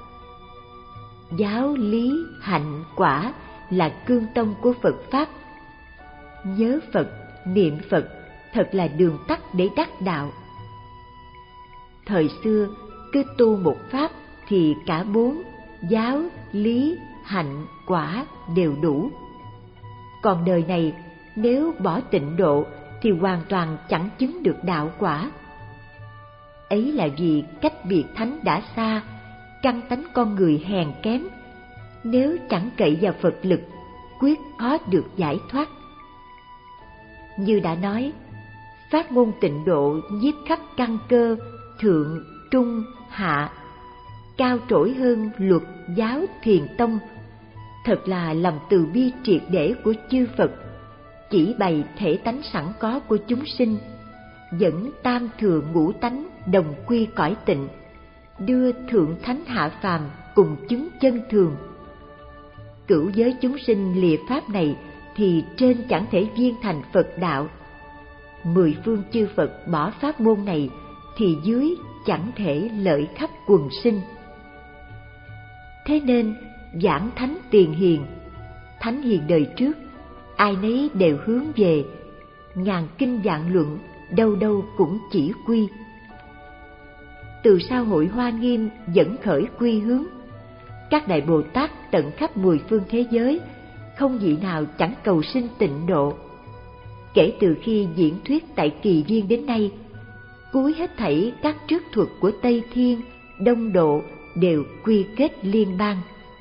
Giáo lý hạnh quả là cương tông của Phật pháp. Nhớ Phật, niệm Phật, thật là đường tắt để đắc đạo. Thời xưa, cứ tu một pháp thì cả bốn, giáo, lý, hạnh, quả đều đủ. Còn đời này, nếu bỏ tịnh độ thì hoàn toàn chẳng chứng được đạo quả. Ấy là vì cách biệt thánh đã xa, căn tánh con người hèn kém. Nếu chẳng cậy vào Phật lực, quyết khó được giải thoát. Như đã nói, pháp môn tịnh độ nhiếp khắp căn cơ, thượng, trung, hạ, cao trỗi hơn luật, giáo, thiền tông. Thật là lòng từ bi triệt để của chư Phật, chỉ bày thể tánh sẵn có của chúng sinh, dẫn tam thừa ngũ tánh đồng quy cõi tịnh, đưa thượng thánh hạ phàm cùng chứng chân thường. Cửu giới chúng sinh lìa pháp này thì trên chẳng thể viên thành Phật đạo. Mười phương chư Phật bỏ pháp môn này thì dưới chẳng thể lợi khắp quần sinh. Thế nên giảng thánh tiền hiền, thánh hiền đời trước, ai nấy đều hướng về, ngàn kinh vạn luận, đâu đâu cũng chỉ quy. Từ sau hội Hoa Nghiêm dẫn khởi quy hướng, các đại Bồ Tát tận khắp mười phương thế giới, không vị nào chẳng cầu sinh tịnh độ. Kể từ khi diễn thuyết tại Kỳ Viên đến nay, cuối hết thảy các trước thuật của Tây Thiên, Đông Độ đều quy kết liên bang.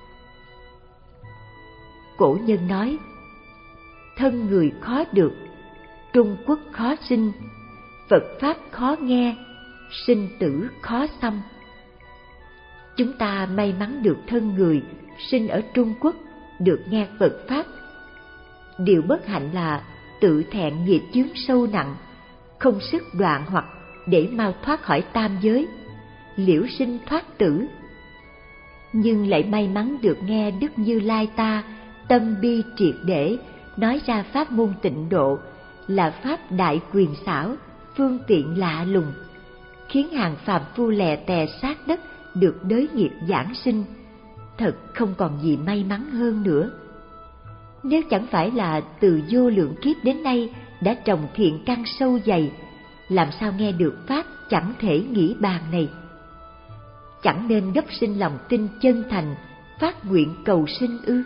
Cổ nhân nói, thân người khó được, Trung Quốc khó sinh, Phật Pháp khó nghe, sinh tử khó xăm. Chúng ta may mắn được thân người, sinh ở Trung Quốc, được nghe Phật Pháp. Điều bất hạnh là tự thẹn nghiệp chướng sâu nặng, không sức đoạn hoặc để mau thoát khỏi tam giới, liễu sinh thoát tử. Nhưng lại may mắn được nghe Đức Như Lai ta tâm bi triệt để nói ra pháp môn tịnh độ là pháp đại quyền xảo, phương tiện lạ lùng, khiến hàng phàm phu lè tè sát đất được đới nghiệp giảng sinh. Thật không còn gì may mắn hơn nữa. Nếu chẳng phải là từ vô lượng kiếp đến nay đã trồng thiện căn sâu dày, làm sao nghe được pháp chẳng thể nghĩ bàn này. Chẳng nên gấp sinh lòng tin chân thành, phát nguyện cầu sinh ư?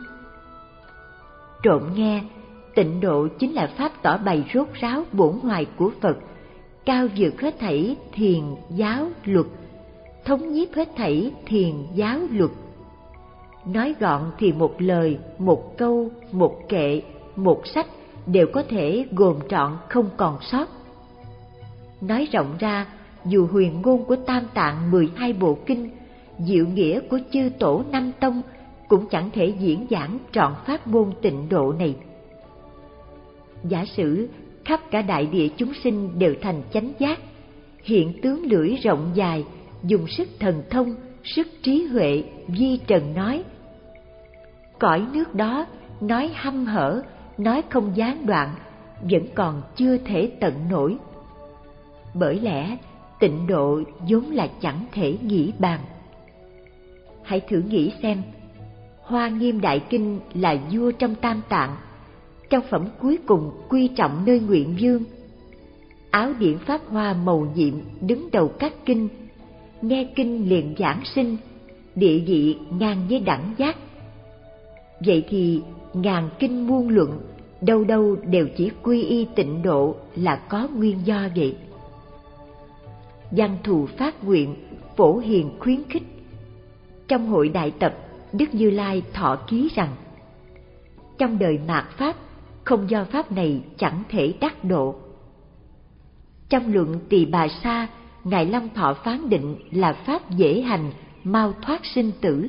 Trộm nghe, tịnh độ chính là pháp tỏ bày rốt ráo bổn hoài của Phật, cao vượt hết thảy thiền giáo luật, thống nhiếp hết thảy thiền giáo luật. Nói gọn thì một lời, một câu, một kệ, một sách đều có thể gồm trọn không còn sót. Nói rộng ra, dù huyền ngôn của Tam Tạng mười hai bộ kinh, diệu nghĩa của chư tổ năm tông cũng chẳng thể diễn giảng trọn pháp môn tịnh độ này. Giả sử khắp cả đại địa chúng sinh đều thành chánh giác, hiện tướng lưỡi rộng dài, dùng sức thần thông, sức trí huệ, vi trần nói. Cõi nước đó nói hăm hở, nói không gián đoạn, vẫn còn chưa thể tận nổi. Bởi lẽ tịnh độ vốn là chẳng thể nghĩ bàn. Hãy thử nghĩ xem, Hoa Nghiêm Đại Kinh là vua trong Tam Tạng, trong phẩm cuối cùng quy trọng nơi Nguyện Vương. Áo điển pháp hoa màu nhiệm đứng đầu các kinh, nghe kinh liền giảng sinh, địa vị ngang với đẳng giác. Vậy thì ngàn kinh muôn luận, đâu đâu đều chỉ quy y tịnh độ là có nguyên do vậy. Văn thù phát nguyện, phổ hiền khuyến khích. Trong hội đại tập, Đức Như Lai thọ ký rằng, trong đời mạt pháp, không do pháp này chẳng thể đắc độ. Trong luận Tỳ Bà Sa, Ngài Long Thọ phán định là pháp dễ hành, mau thoát sinh tử.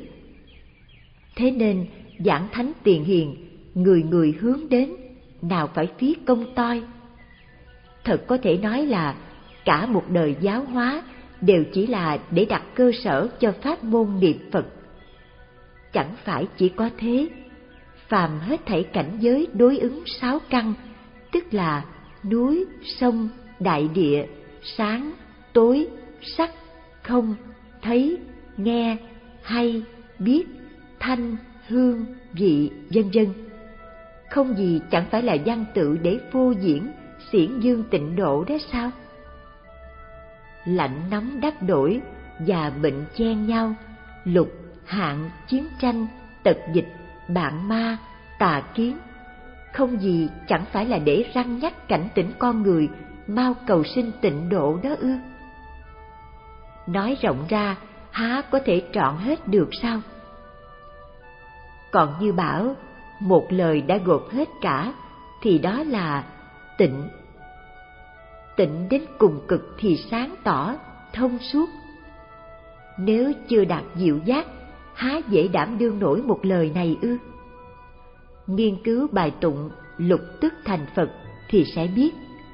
Thế nên giảng thánh tiền hiền, người người hướng đến, nào phải phí công toi. Thật có thể nói là cả một đời giáo hóa đều chỉ là để đặt cơ sở cho pháp môn niệm Phật. Chẳng phải chỉ có thế, phàm hết thảy cảnh giới đối ứng sáu căn, tức là núi, sông, đại địa, sáng, tối, sắc, không, thấy, nghe, hay, biết, thanh, hương, vị, vân vân. Không gì chẳng phải là văn tự để phô diễn, xiển dương tịnh độ đó sao? Lạnh nóng đắp đổi, già bệnh chen nhau, lục, hạn, chiến tranh, tật dịch, bạn ma, tà kiến, không gì chẳng phải là để răn nhắc cảnh tỉnh con người mau cầu sinh tịnh độ đó ư? Nói rộng ra, há có thể trọn hết được sao? Còn như bảo, một lời đã gộp hết cả, thì đó là tịnh. Tịnh đến cùng cực thì sáng tỏ, thông suốt. Nếu chưa đạt diệu giác, há dễ đảm đương nổi một lời này ư? Nghiên cứu bài tụng lục tức thành Phật thì sẽ biết.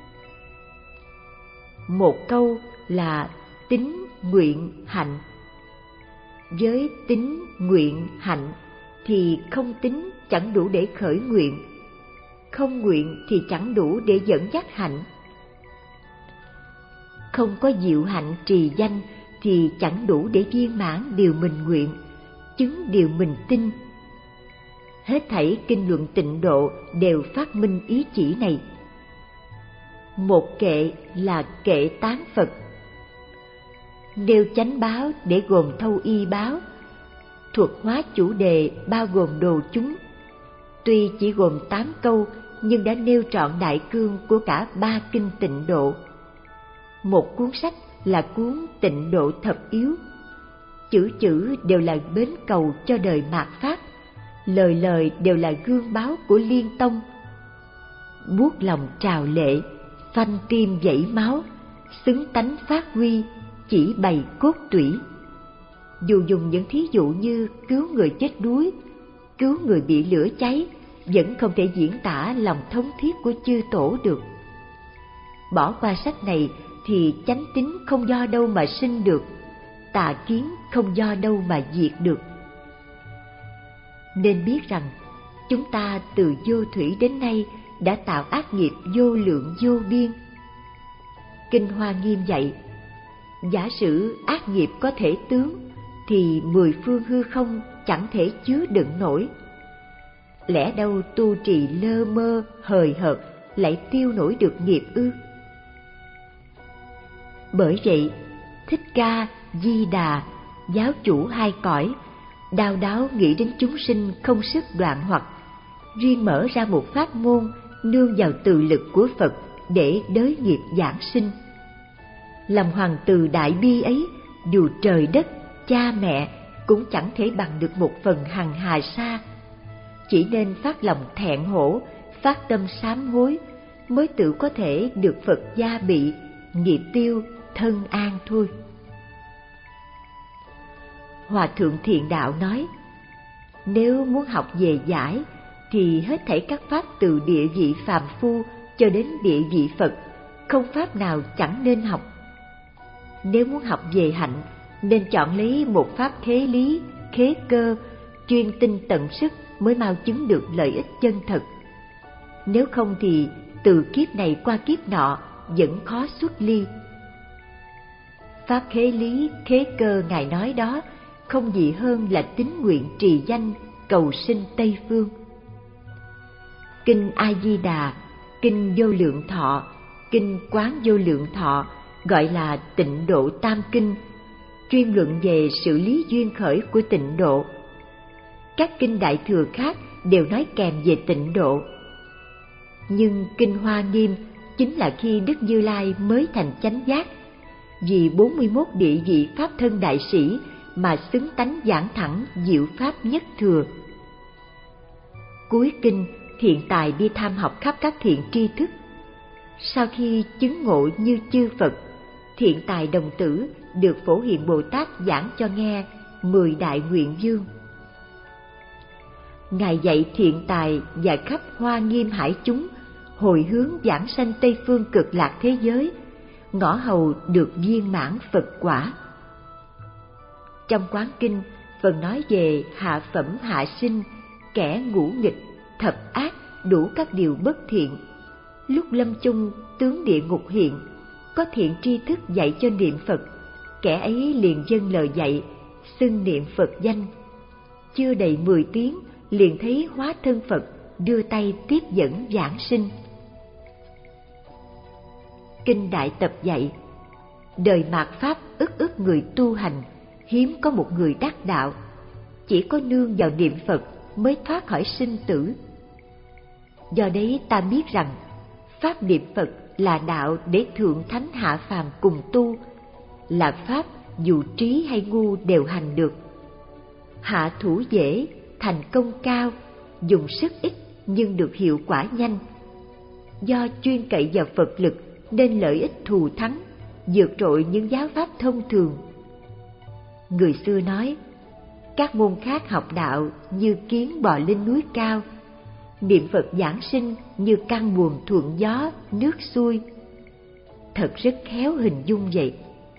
Một câu là tín nguyện hạnh. Với tín nguyện hạnh thì không tín chẳng đủ để khởi nguyện, không nguyện thì chẳng đủ để dẫn dắt hạnh. Không có diệu hạnh trì danh thì chẳng đủ để viên mãn điều mình nguyện, chứng điều mình tin. Hết thảy kinh luận tịnh độ đều phát minh ý chỉ này. Một kệ là kệ tán Phật, nêu chánh báo để gồm thâu y báo, thuật hóa chủ đề bao gồm đồ chúng. Tuy chỉ gồm tám câu nhưng đã nêu trọn đại cương của cả ba kinh tịnh độ. Một cuốn sách là cuốn Tịnh Độ Thập Yếu, chữ chữ đều là bến cầu cho đời mạt Pháp, lời lời đều là gương báo của Liên Tông. Buốt lòng trào lệ, phanh tim dãy máu, xứng tánh phát huy, chỉ bày cốt tủy. Dù dùng những thí dụ như cứu người chết đuối, cứu người bị lửa cháy, vẫn không thể diễn tả lòng thống thiết của chư tổ được. Bỏ qua sách này thì chánh tín không do đâu mà sinh được, tà kiến không do đâu mà diệt được. Nên biết rằng chúng ta từ vô thủy đến nay đã tạo ác nghiệp vô lượng vô biên. Kinh Hoa Nghiêm dạy, giả sử ác nghiệp có thể tướng thì mười phương hư không chẳng thể chứa đựng nổi. Lẽ đâu tu trì lơ mơ hời hợt lại tiêu nổi được nghiệp ư? Bởi vậy, Thích Ca, Di Đà, giáo chủ hai cõi, đao đáo nghĩ đến chúng sinh không sức đoạn hoặc, riêng mở ra một pháp môn nương vào từ lực của Phật để đới nghiệp giảng sinh. Lòng hoàng từ đại bi ấy, dù trời đất, cha mẹ cũng chẳng thể bằng được một phần hằng hà sa. Chỉ nên phát lòng thẹn hổ, phát tâm sám hối, mới tự có thể được Phật gia bị, nghiệp tiêu, thân an thôi. Hòa thượng Thiện Đạo nói, nếu muốn học về giải thì hết thảy các pháp từ địa vị phàm phu cho đến địa vị Phật, không pháp nào chẳng nên học. Nếu muốn học về hạnh, nên chọn lấy một pháp khế lý, khế cơ, chuyên tinh tận sức mới mau chứng được lợi ích chân thật. Nếu không thì từ kiếp này qua kiếp nọ vẫn khó xuất ly. Pháp khế lý, khế cơ Ngài nói đó không gì hơn là tín nguyện trì danh cầu sinh Tây Phương. Kinh A Di Đà, kinh Vô Lượng Thọ, kinh Quán Vô Lượng Thọ gọi là Tịnh Độ Tam Kinh, chuyên luận về sự lý duyên khởi của tịnh độ. Các kinh Đại Thừa khác đều nói kèm về tịnh độ. Nhưng kinh Hoa Nghiêm chính là khi Đức Như Lai mới thành chánh giác, vì bốn mươi mốt địa vị pháp thân đại sĩ mà xứng tánh giảng thẳng diệu pháp nhất thừa. Cuối kinh, Thiện Tài đi tham học khắp các thiện tri thức. Sau khi chứng ngộ như chư Phật, Thiện Tài đồng tử được Phổ Hiền Bồ Tát giảng cho nghe mười đại nguyện dương. Ngài dạy Thiện Tài và khắp Hoa Nghiêm hải chúng hồi hướng giảng sanh Tây Phương Cực Lạc thế giới, ngõ hầu được viên mãn Phật quả. Trong Quán Kinh, phần nói về hạ phẩm hạ sinh, kẻ ngũ nghịch, thập ác, đủ các điều bất thiện. Lúc lâm chung tướng địa ngục hiện, có thiện tri thức dạy cho niệm Phật, kẻ ấy liền dâng lời dạy, xưng niệm Phật danh. Chưa đầy mười tiếng, liền thấy hóa thân Phật đưa tay tiếp dẫn giảng sinh. Kinh Đại Tập dạy, đời mạt Pháp ức ức người tu hành, hiếm có một người đắc đạo, chỉ có nương vào niệm Phật mới thoát khỏi sinh tử. Do đấy ta biết rằng, Pháp niệm Phật là đạo để thượng thánh hạ phàm cùng tu, là Pháp dù trí hay ngu đều hành được. Hạ thủ dễ, thành công cao, dùng sức ít nhưng được hiệu quả nhanh. Do chuyên cậy vào Phật lực nên lợi ích thù thắng, vượt trội những giáo pháp thông thường. Người xưa nói, các môn khác học đạo như kiến bò lên núi cao, niệm Phật giảng sinh như căn buồm thuận gió, nước xuôi. Thật rất khéo hình dung vậy.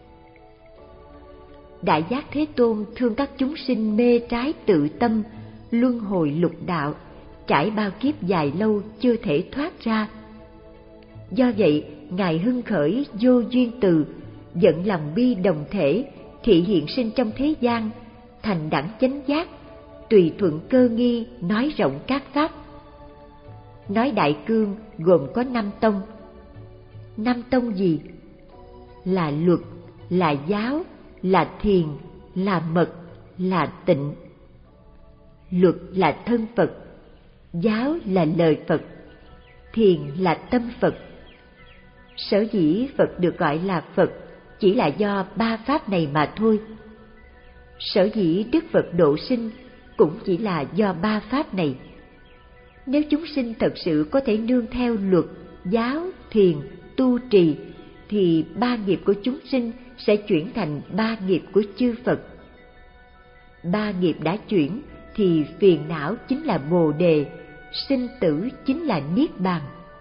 Đại Giác Thế Tôn thương các chúng sinh mê trái tự tâm, luân hồi lục đạo, trải bao kiếp dài lâu chưa thể thoát ra. Do vậy, Ngài hưng khởi vô duyên từ, dẫn lòng bi đồng thể, thị hiện sinh trong thế gian, thành đẳng chánh giác, tùy thuận cơ nghi nói rộng các pháp. Nói Đại Cương gồm có năm tông. Năm tông gì? Là luật, là giáo, là thiền, là mật, là tịnh. Luật là thân Phật, giáo là lời Phật, thiền là tâm Phật. Sở dĩ Phật được gọi là Phật chỉ là do ba pháp này mà thôi. Sở dĩ Đức Phật độ sinh cũng chỉ là do ba pháp này. Nếu chúng sinh thật sự có thể nương theo luật, giáo, thiền, tu trì, thì ba nghiệp của chúng sinh sẽ chuyển thành ba nghiệp của chư Phật. Ba nghiệp đã chuyển thì phiền não chính là Bồ Đề, sinh tử chính là Niết Bàn.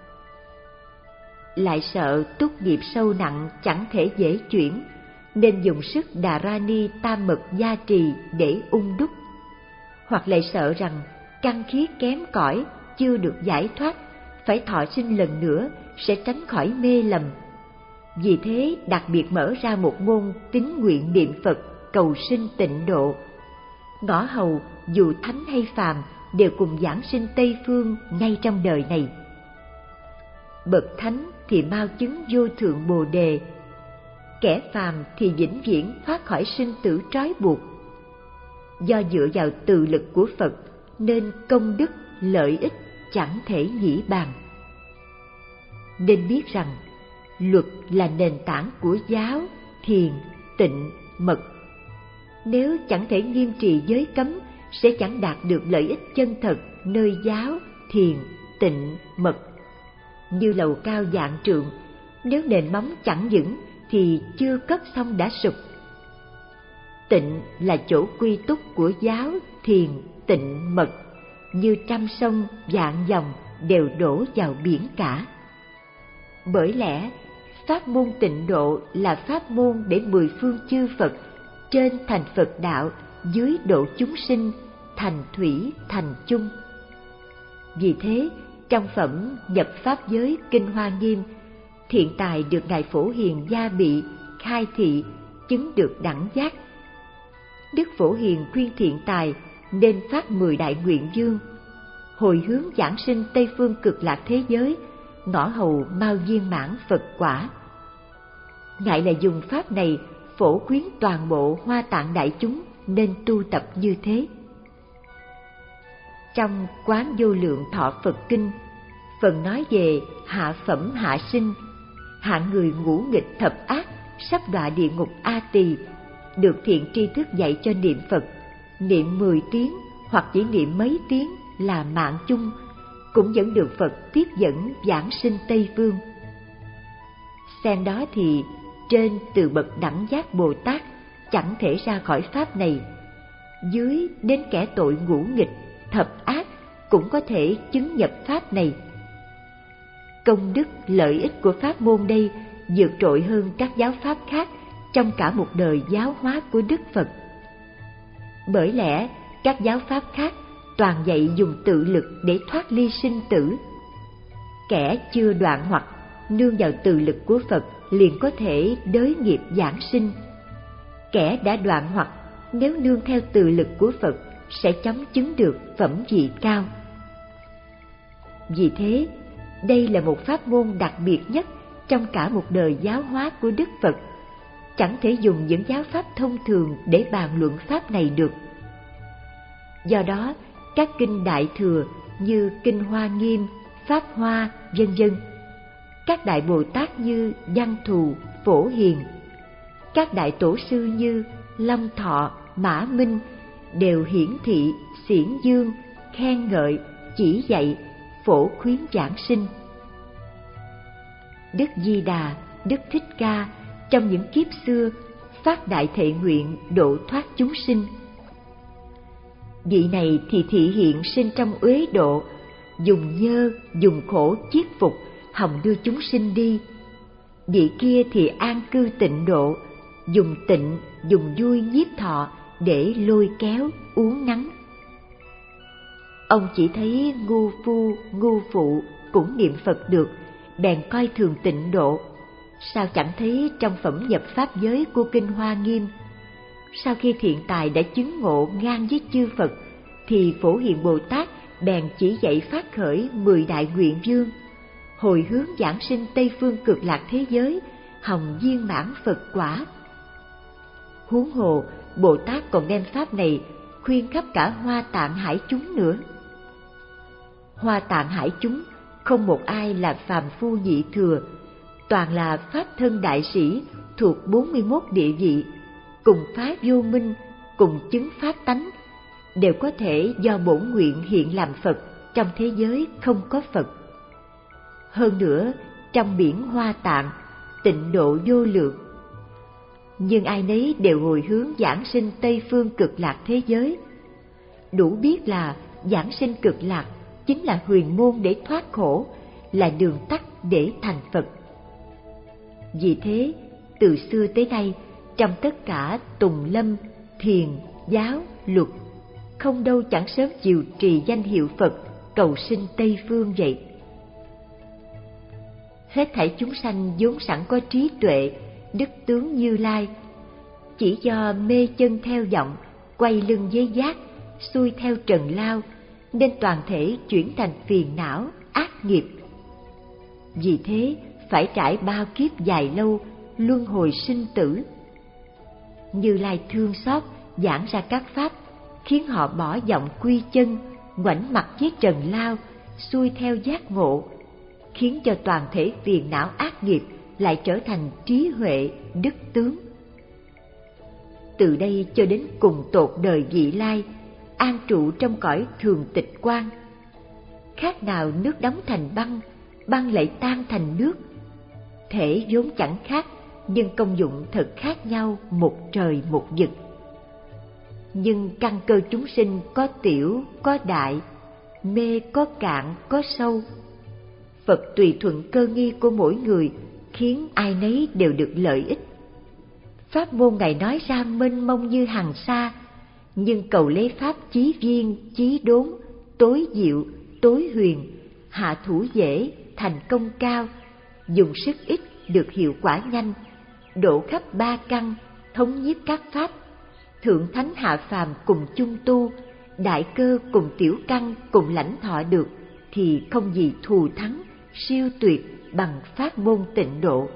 Lại sợ túc nghiệp sâu nặng chẳng thể dễ chuyển, nên dùng sức Đà Ra Ni Tam Mật gia trì để ung đúc. Hoặc lại sợ rằng căn khí kém cỏi chưa được giải thoát, phải thọ sinh lần nữa sẽ tránh khỏi mê lầm. Vì thế đặc biệt mở ra một môn tín nguyện niệm Phật cầu sinh tịnh độ. Ngõ hầu dù thánh hay phàm đều cùng giảng sinh Tây Phương ngay trong đời này. Bậc thánh thì mau chứng vô thượng Bồ Đề, kẻ phàm thì vĩnh viễn thoát khỏi sinh tử trói buộc. Do dựa vào từ lực của Phật nên công đức lợi ích chẳng thể nghĩ bàn. Nên biết rằng luật là nền tảng của giáo, thiền, tịnh, mật. Nếu chẳng thể nghiêm trì giới cấm sẽ chẳng đạt được lợi ích chân thật nơi giáo, thiền, tịnh, mật. Như lầu cao vạn trượng, nếu nền móng chẳng vững thì chưa cất xong đã sụp. Tịnh là chỗ quy túc của giáo, thiền, tịnh, mật, như trăm sông vạn dòng đều đổ vào biển cả. Bởi lẽ pháp môn tịnh độ là pháp môn để mười phương chư Phật trên thành Phật đạo, dưới độ chúng sinh, thành thủy thành chung. Vì thế trong phẩm nhập pháp giới Kinh Hoa Nghiêm, thiện tài được Ngài Phổ Hiền gia bị khai thị chứng được đẳng giác. Đức Phổ Hiền khuyên thiện tài nên phát mười đại nguyện dương, hồi hướng giảng sinh Tây Phương cực lạc thế giới, ngõ hầu mau viên mãn Phật quả. Ngài là dùng pháp này phổ khuyến toàn bộ Hoa Tạng đại chúng nên tu tập như thế. Trong Quán Vô Lượng Thọ Phật Kinh, phần nói về hạ phẩm hạ sinh, hạng người ngũ nghịch thập ác, sắp đọa địa ngục A Tỳ, được thiện tri thức dạy cho niệm Phật, niệm mười tiếng hoặc chỉ niệm mấy tiếng là mạng chung, cũng vẫn được Phật tiếp dẫn giảng sinh Tây Phương. Xem đó thì trên từ bậc đẳng giác Bồ Tát chẳng thể ra khỏi pháp này, dưới đến kẻ tội ngũ nghịch thập ác cũng có thể chứng nhập pháp này. Công đức lợi ích của pháp môn đây vượt trội hơn các giáo pháp khác trong cả một đời giáo hóa của Đức Phật. Bởi lẽ các giáo pháp khác toàn dạy dùng tự lực để thoát ly sinh tử. Kẻ chưa đoạn hoặc nương vào tự lực của Phật liền có thể đới nghiệp giảng sinh. Kẻ đã đoạn hoặc nếu nương theo từ lực của Phật sẽ chóng chứng được phẩm vị cao. Vì thế, đây là một pháp môn đặc biệt nhất trong cả một đời giáo hóa của Đức Phật, chẳng thể dùng những giáo pháp thông thường để bàn luận pháp này được. Do đó, các kinh Đại Thừa như Kinh Hoa Nghiêm, Pháp Hoa, vân vân, các Đại Bồ Tát như Văn Thù, Phổ Hiền, các Đại Tổ Sư như Long Thọ, Mã Minh đều hiển thị, xiển dương, khen ngợi, chỉ dạy, phổ khuyến giảng sinh. Đức Di Đà, Đức Thích Ca trong những kiếp xưa phát đại thệ nguyện độ thoát chúng sinh. Vị này thì thị hiện sinh trong uế độ, dùng nhơ, dùng khổ chiết phục, hòng đưa chúng sinh đi. Vị kia thì an cư tịnh độ, dùng tịnh, dùng vui nhiếp thọ để lôi kéo, uốn nắn. Ông chỉ thấy ngu phu, ngu phụ cũng niệm Phật được, bèn coi thường tịnh độ. Sao chẳng thấy trong phẩm nhập pháp giới của Kinh Hoa Nghiêm, sau khi thiện tài đã chứng ngộ ngang với chư Phật, thì Phổ Hiền Bồ Tát bèn chỉ dạy phát khởi mười đại nguyện vương, hồi hướng giảng sinh Tây Phương Cực Lạc thế giới, hòng viên mãn Phật quả. Huống hồ, Bồ Tát còn đem pháp này khuyên khắp cả Hoa Tạng Hải chúng nữa. Hoa Tạng Hải chúng không một ai là phàm phu nhị thừa, toàn là pháp thân đại sĩ thuộc bốn mươi mốt địa vị, cùng phá vô minh, cùng chứng pháp tánh, đều có thể do bổn nguyện hiện làm Phật trong thế giới không có Phật. Hơn nữa, trong biển Hoa Tạng, tịnh độ vô lượng. Nhưng ai nấy đều hồi hướng giảng sinh Tây Phương Cực Lạc thế giới. Đủ biết là giảng sinh Cực Lạc chính là huyền môn để thoát khổ, là đường tắt để thành Phật. Vì thế, từ xưa tới nay, trong tất cả tùng lâm, thiền, giáo, luật, không đâu chẳng sớm chiều trì danh hiệu Phật, cầu sinh Tây Phương vậy. Hết thảy chúng sanh vốn sẵn có trí tuệ, đức tướng Như Lai, chỉ do mê chân theo vọng, quay lưng với giác, xuôi theo trần lao, nên toàn thể chuyển thành phiền não, ác nghiệp. Vì thế, phải trải bao kiếp dài lâu, luân hồi sinh tử. Như Lai thương xót giảng ra các pháp, khiến họ bỏ vọng quy chân, ngoảnh mặt với trần lao, xuôi theo giác ngộ, khiến cho toàn thể phiền não ác nghiệp lại trở thành trí huệ, đức tướng. Từ đây cho đến cùng tột đời vị lai, an trụ trong cõi thường tịch quang. Khác nào nước đóng thành băng, băng lại tan thành nước. Thể vốn chẳng khác, nhưng công dụng thật khác nhau một trời một vực. Nhưng căn cơ chúng sinh có tiểu, có đại, mê có cạn, có sâu. Phật tùy thuận cơ nghi của mỗi người, khiến ai nấy đều được lợi ích. Pháp môn Ngài nói ra mênh mông như hằng sa, nhưng cầu lấy pháp chí viên, chí đốn, tối diệu, tối huyền, hạ thủ dễ, thành công cao, dùng sức ít được hiệu quả nhanh, độ khắp ba căn, thống nhiếp các pháp, thượng thánh hạ phàm cùng chung tu, đại cơ cùng tiểu căn cùng lãnh thọ được, thì không gì thù thắng, siêu tuyệt bằng pháp môn tịnh độ.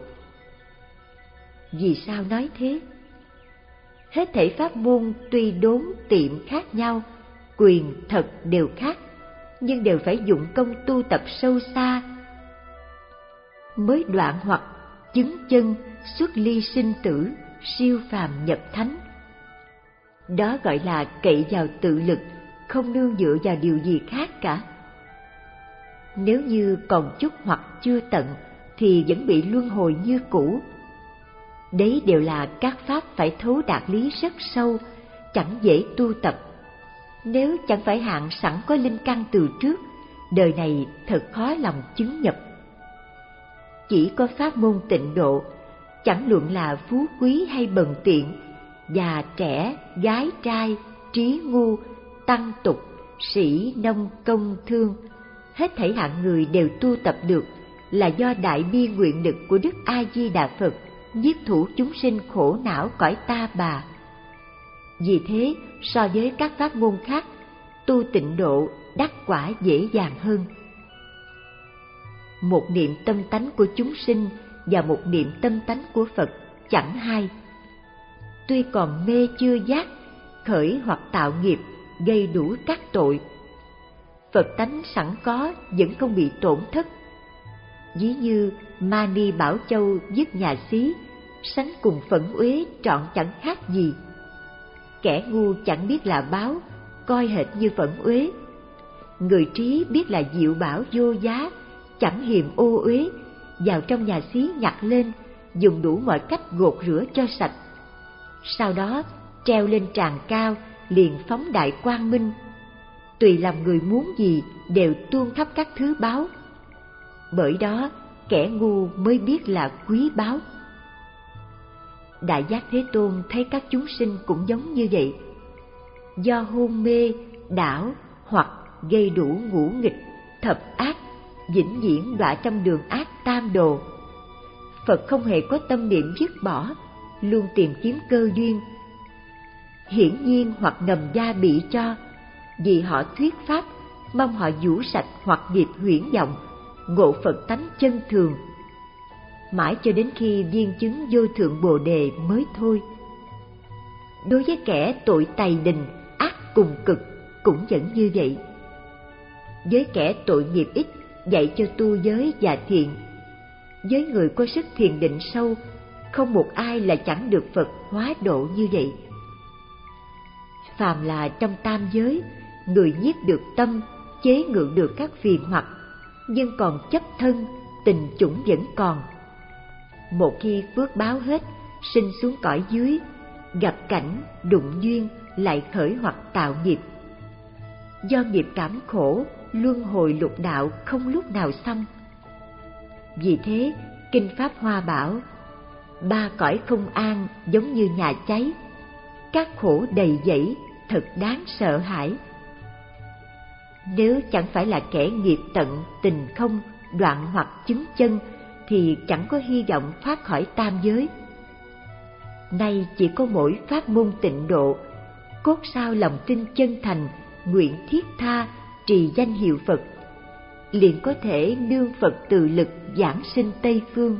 Vì sao nói thế? Hết thảy pháp môn tuy đốn tiệm khác nhau, quyền thật đều khác, nhưng đều phải dụng công tu tập sâu xa, mới đoạn hoặc chứng chân, xuất ly sinh tử, siêu phàm nhập thánh. Đó gọi là cậy vào tự lực, không nương dựa vào điều gì khác cả. Nếu như còn chút hoặc chưa tận, thì vẫn bị luân hồi như cũ. Đấy đều là các pháp phải thấu đạt lý rất sâu, chẳng dễ tu tập. Nếu chẳng phải hạng sẵn có linh căn từ trước, đời này thật khó lòng chứng nhập. Chỉ có pháp môn tịnh độ, chẳng luận là phú quý hay bần tiện, già trẻ, gái trai, trí ngu, tăng tục, sĩ nông công thương, hết thảy hạng người đều tu tập được, là do đại bi nguyện lực của Đức A Di Đà Phật nhiếp thủ chúng sinh khổ não cõi ta bà. Vì thế, so với các pháp môn khác, tu tịnh độ đắc quả dễ dàng hơn. Một niệm tâm tánh của chúng sinh và một niệm tâm tánh của Phật chẳng hai. Tuy còn mê chưa giác, khởi hoặc tạo nghiệp, gây đủ các tội, Phật tánh sẵn có vẫn không bị tổn thất. Ví như Mani Bảo Châu dứt nhà xí, sánh cùng Phẫn Uế trọn chẳng khác gì. Kẻ ngu chẳng biết là báo, coi hệt như Phẫn Uế. Người trí biết là diệu bảo vô giá, chẳng hiềm ô uế, vào trong nhà xí nhặt lên, dùng đủ mọi cách gột rửa cho sạch. Sau đó treo lên tràng cao, liền phóng đại quang minh. Tùy lòng người muốn gì đều tuôn khắp các thứ báo. Bởi đó kẻ ngu mới biết là quý báu. Đại Giác Thế Tôn thấy các chúng sinh cũng giống như vậy. Do hôn mê, đảo hoặc gây đủ ngũ nghịch, thập ác, vĩnh viễn đọa trong đường ác tam đồ. Phật không hề có tâm niệm dứt bỏ, luôn tìm kiếm cơ duyên. Hiển nhiên hoặc ngầm gia bị cho, vì họ thuyết pháp, mong họ vũ sạch hoặc nghiệp huyễn vọng, ngộ Phật tánh chân thường. Mãi cho đến khi viên chứng vô thượng Bồ Đề mới thôi. Đối với kẻ tội tày đình, ác cùng cực cũng vẫn như vậy. Với kẻ tội nghiệp ít, dạy cho tu giới và thiện. Với người có sức thiền định sâu, không một ai là chẳng được Phật hóa độ như vậy. Phàm là trong tam giới, người nhiếp được tâm, chế ngự được các phiền hoặc, nhưng còn chấp thân, tình chủng vẫn còn. Một khi phước báo hết, sinh xuống cõi dưới, gặp cảnh, đụng duyên, lại khởi hoặc tạo nghiệp. Do nghiệp cảm khổ, luân hồi lục đạo không lúc nào xong. Vì thế, Kinh Pháp Hoa bảo, ba cõi không an giống như nhà cháy, các khổ đầy dẫy, thật đáng sợ hãi. Nếu chẳng phải là kẻ nghiệp tận, tình không, đoạn hoặc chứng chân, thì chẳng có hy vọng thoát khỏi tam giới. Nay chỉ có mỗi pháp môn tịnh độ, cốt sao lòng tin chân thành, nguyện thiết tha, trì danh hiệu Phật, liền có thể nương Phật từ lực giảng sinh Tây Phương.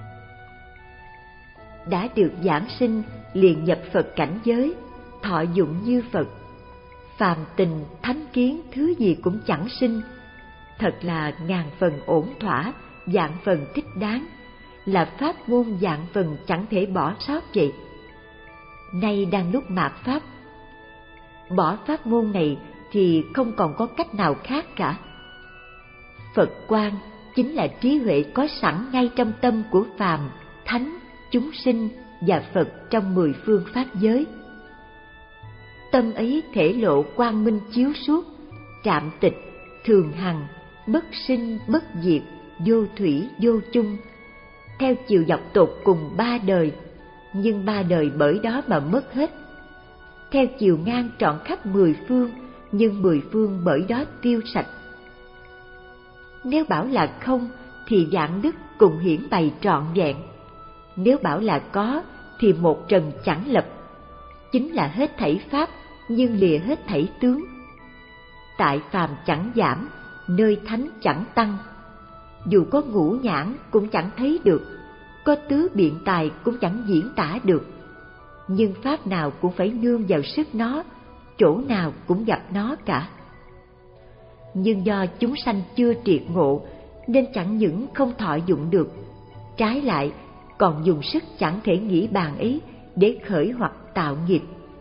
Đã được giảng sinh, liền nhập Phật cảnh giới, thọ dụng như Phật. Phàm tình, thánh kiến, thứ gì cũng chẳng sinh. Thật là ngàn phần ổn thỏa, vạn phần thích đáng, là pháp môn vạn phần chẳng thể bỏ sót vậy. Nay đang lúc mạt pháp, bỏ pháp môn này thì không còn có cách nào khác cả. Phật quang chính là trí huệ có sẵn ngay trong tâm của phàm, thánh, chúng sinh và Phật trong mười phương pháp giới. Tâm ấy thể lộ quang minh chiếu suốt, trạm tịch, thường hằng, bất sinh bất diệt, vô thủy vô chung, theo chiều dọc tột cùng ba đời, nhưng ba đời bởi đó mà mất hết. Theo chiều ngang trọn khắp mười phương, nhưng mười phương bởi đó tiêu sạch. Nếu bảo là không, thì vạn đức cùng hiển bày trọn vẹn. Nếu bảo là có, thì một trần chẳng lập. Chính là hết thảy pháp, nhưng lìa hết thảy tướng. Tại phàm chẳng giảm, nơi thánh chẳng tăng. Dù có ngũ nhãn cũng chẳng thấy được, có tứ biện tài cũng chẳng diễn tả được. Nhưng pháp nào cũng phải nương vào sức nó, chỗ nào cũng gặp nó cả. Nhưng do chúng sanh chưa triệt ngộ, nên chẳng những không thọ dụng được, trái lại còn dùng sức chẳng thể nghĩ bàn ấy để khởi hoặc tạo nghiệp.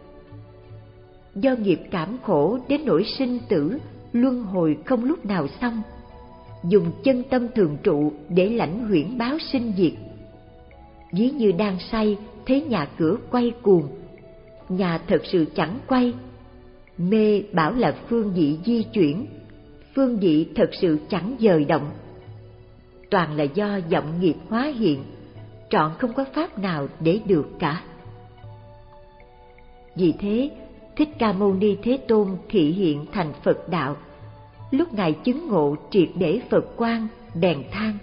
Do nghiệp cảm khổ đến nỗi sinh tử, luân hồi không lúc nào xong, dùng chân tâm thường trụ để lãnh huyễn báo sinh diệt. Ví như đang say, thấy nhà cửa quay cuồng, nhà thật sự chẳng quay. Mê bảo là phương vị di chuyển, phương vị thật sự chẳng dời động. Toàn là do vọng nghiệp hóa hiện, trọn không có pháp nào để được cả. Vì thế, Thích Ca Mâu Ni Thế Tôn thị hiện thành Phật đạo. Lúc Ngài chứng ngộ triệt để Phật quang, bèn than: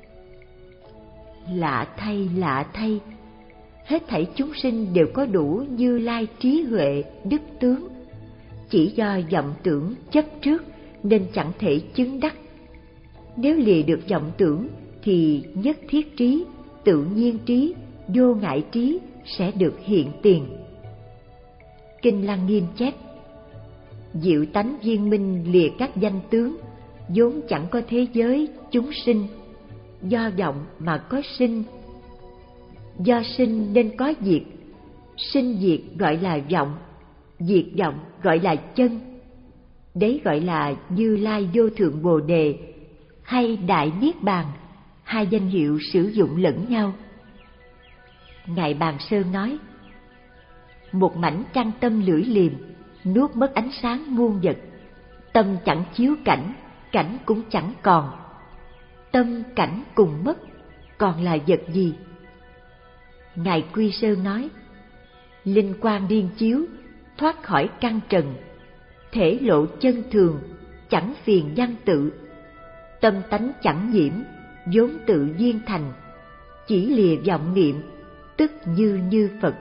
lạ thay, lạ thay, hết thảy chúng sinh đều có đủ Như Lai trí huệ, đức tướng, chỉ do vọng tưởng chấp trước nên chẳng thể chứng đắc. Nếu lìa được vọng tưởng thì nhất thiết trí, tự nhiên trí, vô ngại trí sẽ được hiện tiền. Kinh Lăng Nghiêm chép: diệu tánh viên minh lìa các danh tướng, vốn chẳng có thế giới chúng sinh, do vọng mà có sinh, do sinh nên có diệt, sinh diệt gọi là vọng, diệt vọng gọi là chân. Đấy gọi là Như Lai Vô Thượng Bồ Đề hay Đại Niết Bàn, hai danh hiệu sử dụng lẫn nhau. Ngài Bàn Sơn nói: một mảnh trăng tâm lưỡi liềm, nuốt mất ánh sáng muôn vật. Tâm chẳng chiếu cảnh, cảnh cũng chẳng còn. Tâm cảnh cùng mất, còn là vật gì? Ngài Quy Sơn nói: linh quang điên chiếu, thoát khỏi căn trần, thể lộ chân thường, chẳng phiền văn tự. Tâm tánh chẳng nhiễm, vốn tự viên thành, chỉ lìa vọng niệm, tức như như Phật.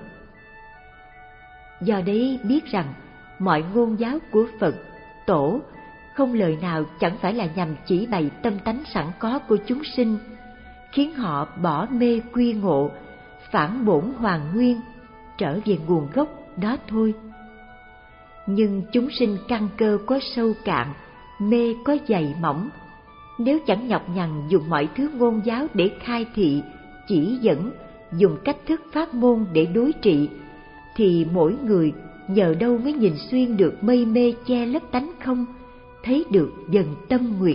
Do đấy biết rằng mọi ngôn giáo của Phật, Tổ không lời nào chẳng phải là nhằm chỉ bày tâm tánh sẵn có của chúng sinh, khiến họ bỏ mê quy ngộ, phản bổn hoàn nguyên, trở về nguồn gốc đó thôi. Nhưng chúng sinh căn cơ có sâu cạn, mê có dày mỏng, nếu chẳng nhọc nhằn dùng mọi thứ ngôn giáo để khai thị, chỉ dẫn, dùng cách thức pháp môn để đối trị, thì mỗi người nhờ đâu mới nhìn xuyên được mây mê che lấp tánh không, thấy được dần tâm nguyệt.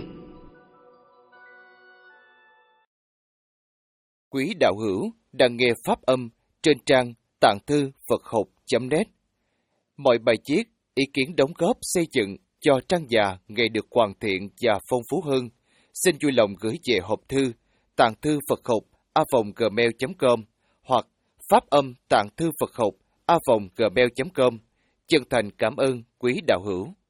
Quý đạo hữu đang nghe pháp âm trên trang tạng thư Phật học chấm net. Mọi bài viết, ý kiến đóng góp xây dựng cho trang già ngày được hoàn thiện và phong phú hơn, xin vui lòng gửi về hộp thư tạng thư Phật học a còng gmail chấm com hoặc pháp âm tạng thư Phật học a còng gmail chấm com. Chân thành cảm ơn quý đạo hữu.